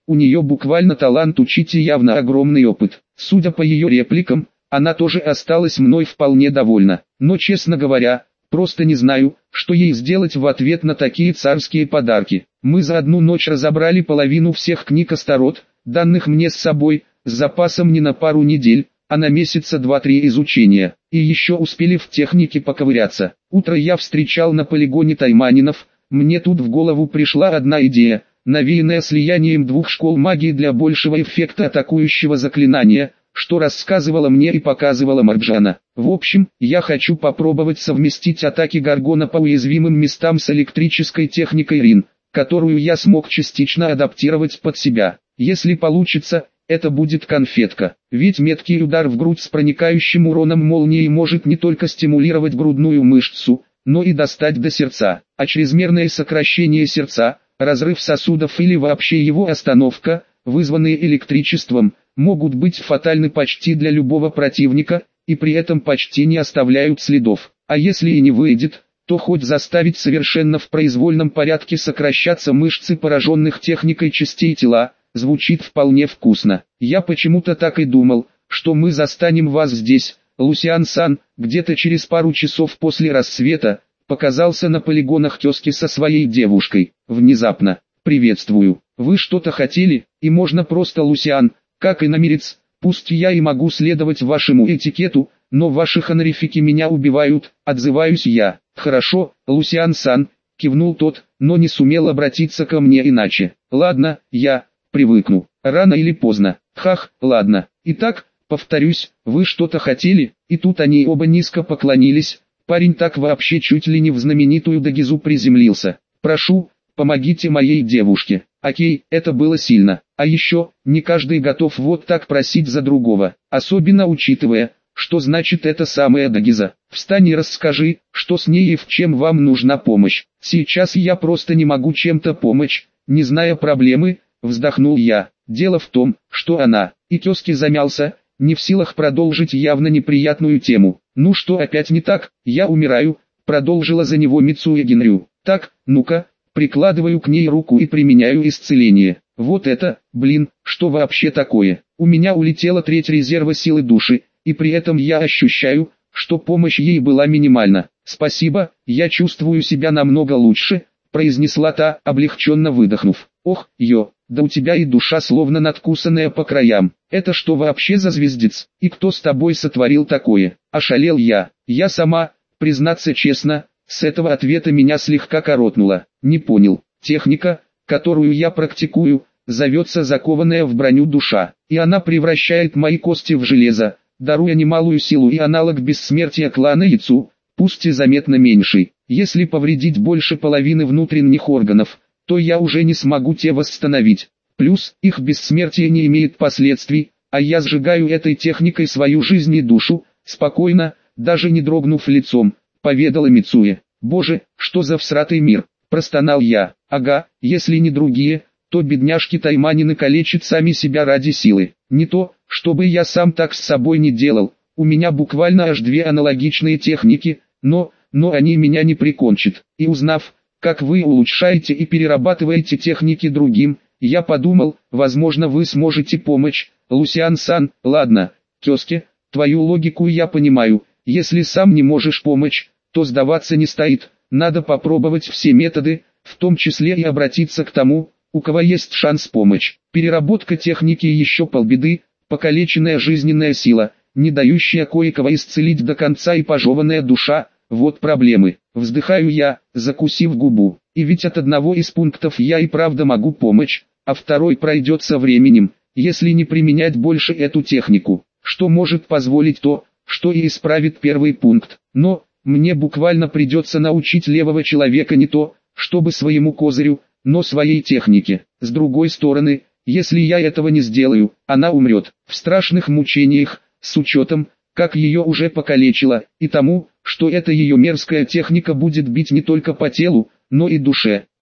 у нее буквально талант учить и явно огромный опыт. Судя по ее репликам, она тоже осталась мной вполне довольна. Но, честно говоря, просто не знаю, что ей сделать в ответ на такие царские подарки. Мы за одну ночь разобрали половину всех книг Астарот, данных мне с собой, с запасом не на пару недель, а на месяца два-три изучения. И еще успели в технике поковыряться. Утро я встречал на полигоне тайманинов. Мне тут в голову пришла одна идея, навеянная слиянием двух школ магии для большего эффекта атакующего заклинания, что рассказывала мне и показывала Марджана. В общем, я хочу попробовать совместить атаки Гаргона по уязвимым местам с электрической техникой Рин, которую я смог частично адаптировать под себя. Если получится, это будет конфетка. Ведь меткий удар в грудь с проникающим уроном молнии может не только стимулировать грудную мышцу, но и достать до сердца. А чрезмерное сокращение сердца, разрыв сосудов или вообще его остановка, вызванные электричеством, могут быть фатальны почти для любого противника, и при этом почти не оставляют следов. А если и не выйдет, то хоть заставить совершенно в произвольном порядке сокращаться мышцы пораженных техникой частей тела, звучит вполне вкусно. Я почему-то так и думал, что мы застанем вас здесь, Лусиан-сан, где-то через пару часов после рассвета, показался на полигонах тезки со своей девушкой. Внезапно, приветствую, вы что-то хотели, и можно просто Лусиан, как и намерец, пусть я и могу следовать вашему этикету, но ваши хонорифики меня убивают, отзываюсь я. Хорошо, Лусиан-сан, кивнул тот, но не сумел обратиться ко мне иначе. Ладно, я привыкну, рано или поздно. Хах, ладно. Итак, повторюсь, вы что-то хотели, и тут они оба низко поклонились. Парень так вообще чуть ли не в знаменитую Дагизу приземлился. Прошу, помогите моей девушке. Окей, это было сильно. А еще, не каждый готов вот так просить за другого, особенно учитывая, что значит это самая Дагиза. Встань и расскажи, что с ней и в чем вам нужна помощь. Сейчас я просто не могу чем-то помочь, не зная проблемы, вздохнул я. Дело в том, что она, и тезки замялся, не в силах продолжить явно неприятную тему. Ну что опять не так, я умираю, продолжила за него Мицуэ Генрю. Так, ну-ка, прикладываю к ней руку и применяю исцеление. Вот это, блин, что вообще такое? У меня улетела треть резерва силы души, и при этом я ощущаю, что помощь ей была минимальна. Спасибо, я чувствую себя намного лучше, произнесла та, облегченно выдохнув. Ох, ё, да у тебя и душа словно надкусанная по краям. Это что вообще за звездец? И кто с тобой сотворил такое? Ошалел я. Я сама, признаться честно, с этого ответа меня слегка коротнуло. Не понял. Техника, которую я практикую, зовется закованная в броню душа, и она превращает мои кости в железо, даруя немалую силу и аналог бессмертия клана Яцу, пусть и заметно меньший. Если повредить больше половины внутренних органов, то я уже не смогу те восстановить. Плюс, их бессмертие не имеет последствий, а я сжигаю этой техникой свою жизнь и душу, спокойно, даже не дрогнув лицом, поведала Мицуэ. Боже, что за всратый мир, простонал я. Ага, если не другие, то бедняжки тайманины калечат сами себя ради силы. Не то, чтобы я сам так с собой не делал, у меня буквально аж две аналогичные техники, но, но они меня не прикончат. И узнав, как вы улучшаете и перерабатываете техники другим, я подумал, возможно вы сможете помочь. Лусиан-сан, ладно, тезки, твою логику я понимаю, если сам не можешь помочь, то сдаваться не стоит, надо попробовать все методы, в том числе и обратиться к тому, у кого есть шанс помочь. Переработка техники еще полбеды, покалеченная жизненная сила, не дающая кое-кого исцелить до конца и пожеванная душа, вот проблемы. Вздыхаю я, закусив губу. И ведь от одного из пунктов я и правда могу помочь, а второй пройдет со временем, если не применять больше эту технику, что может позволить то, что и исправит первый пункт. Но, мне буквально придется научить левого человека не то, чтобы своему козырю, но своей технике. С другой стороны, если я этого не сделаю, она умрет в страшных мучениях, с учетом, как ее уже покалечило, и тому, что эта ее мерзкая техника будет бить не только по телу, но и душе.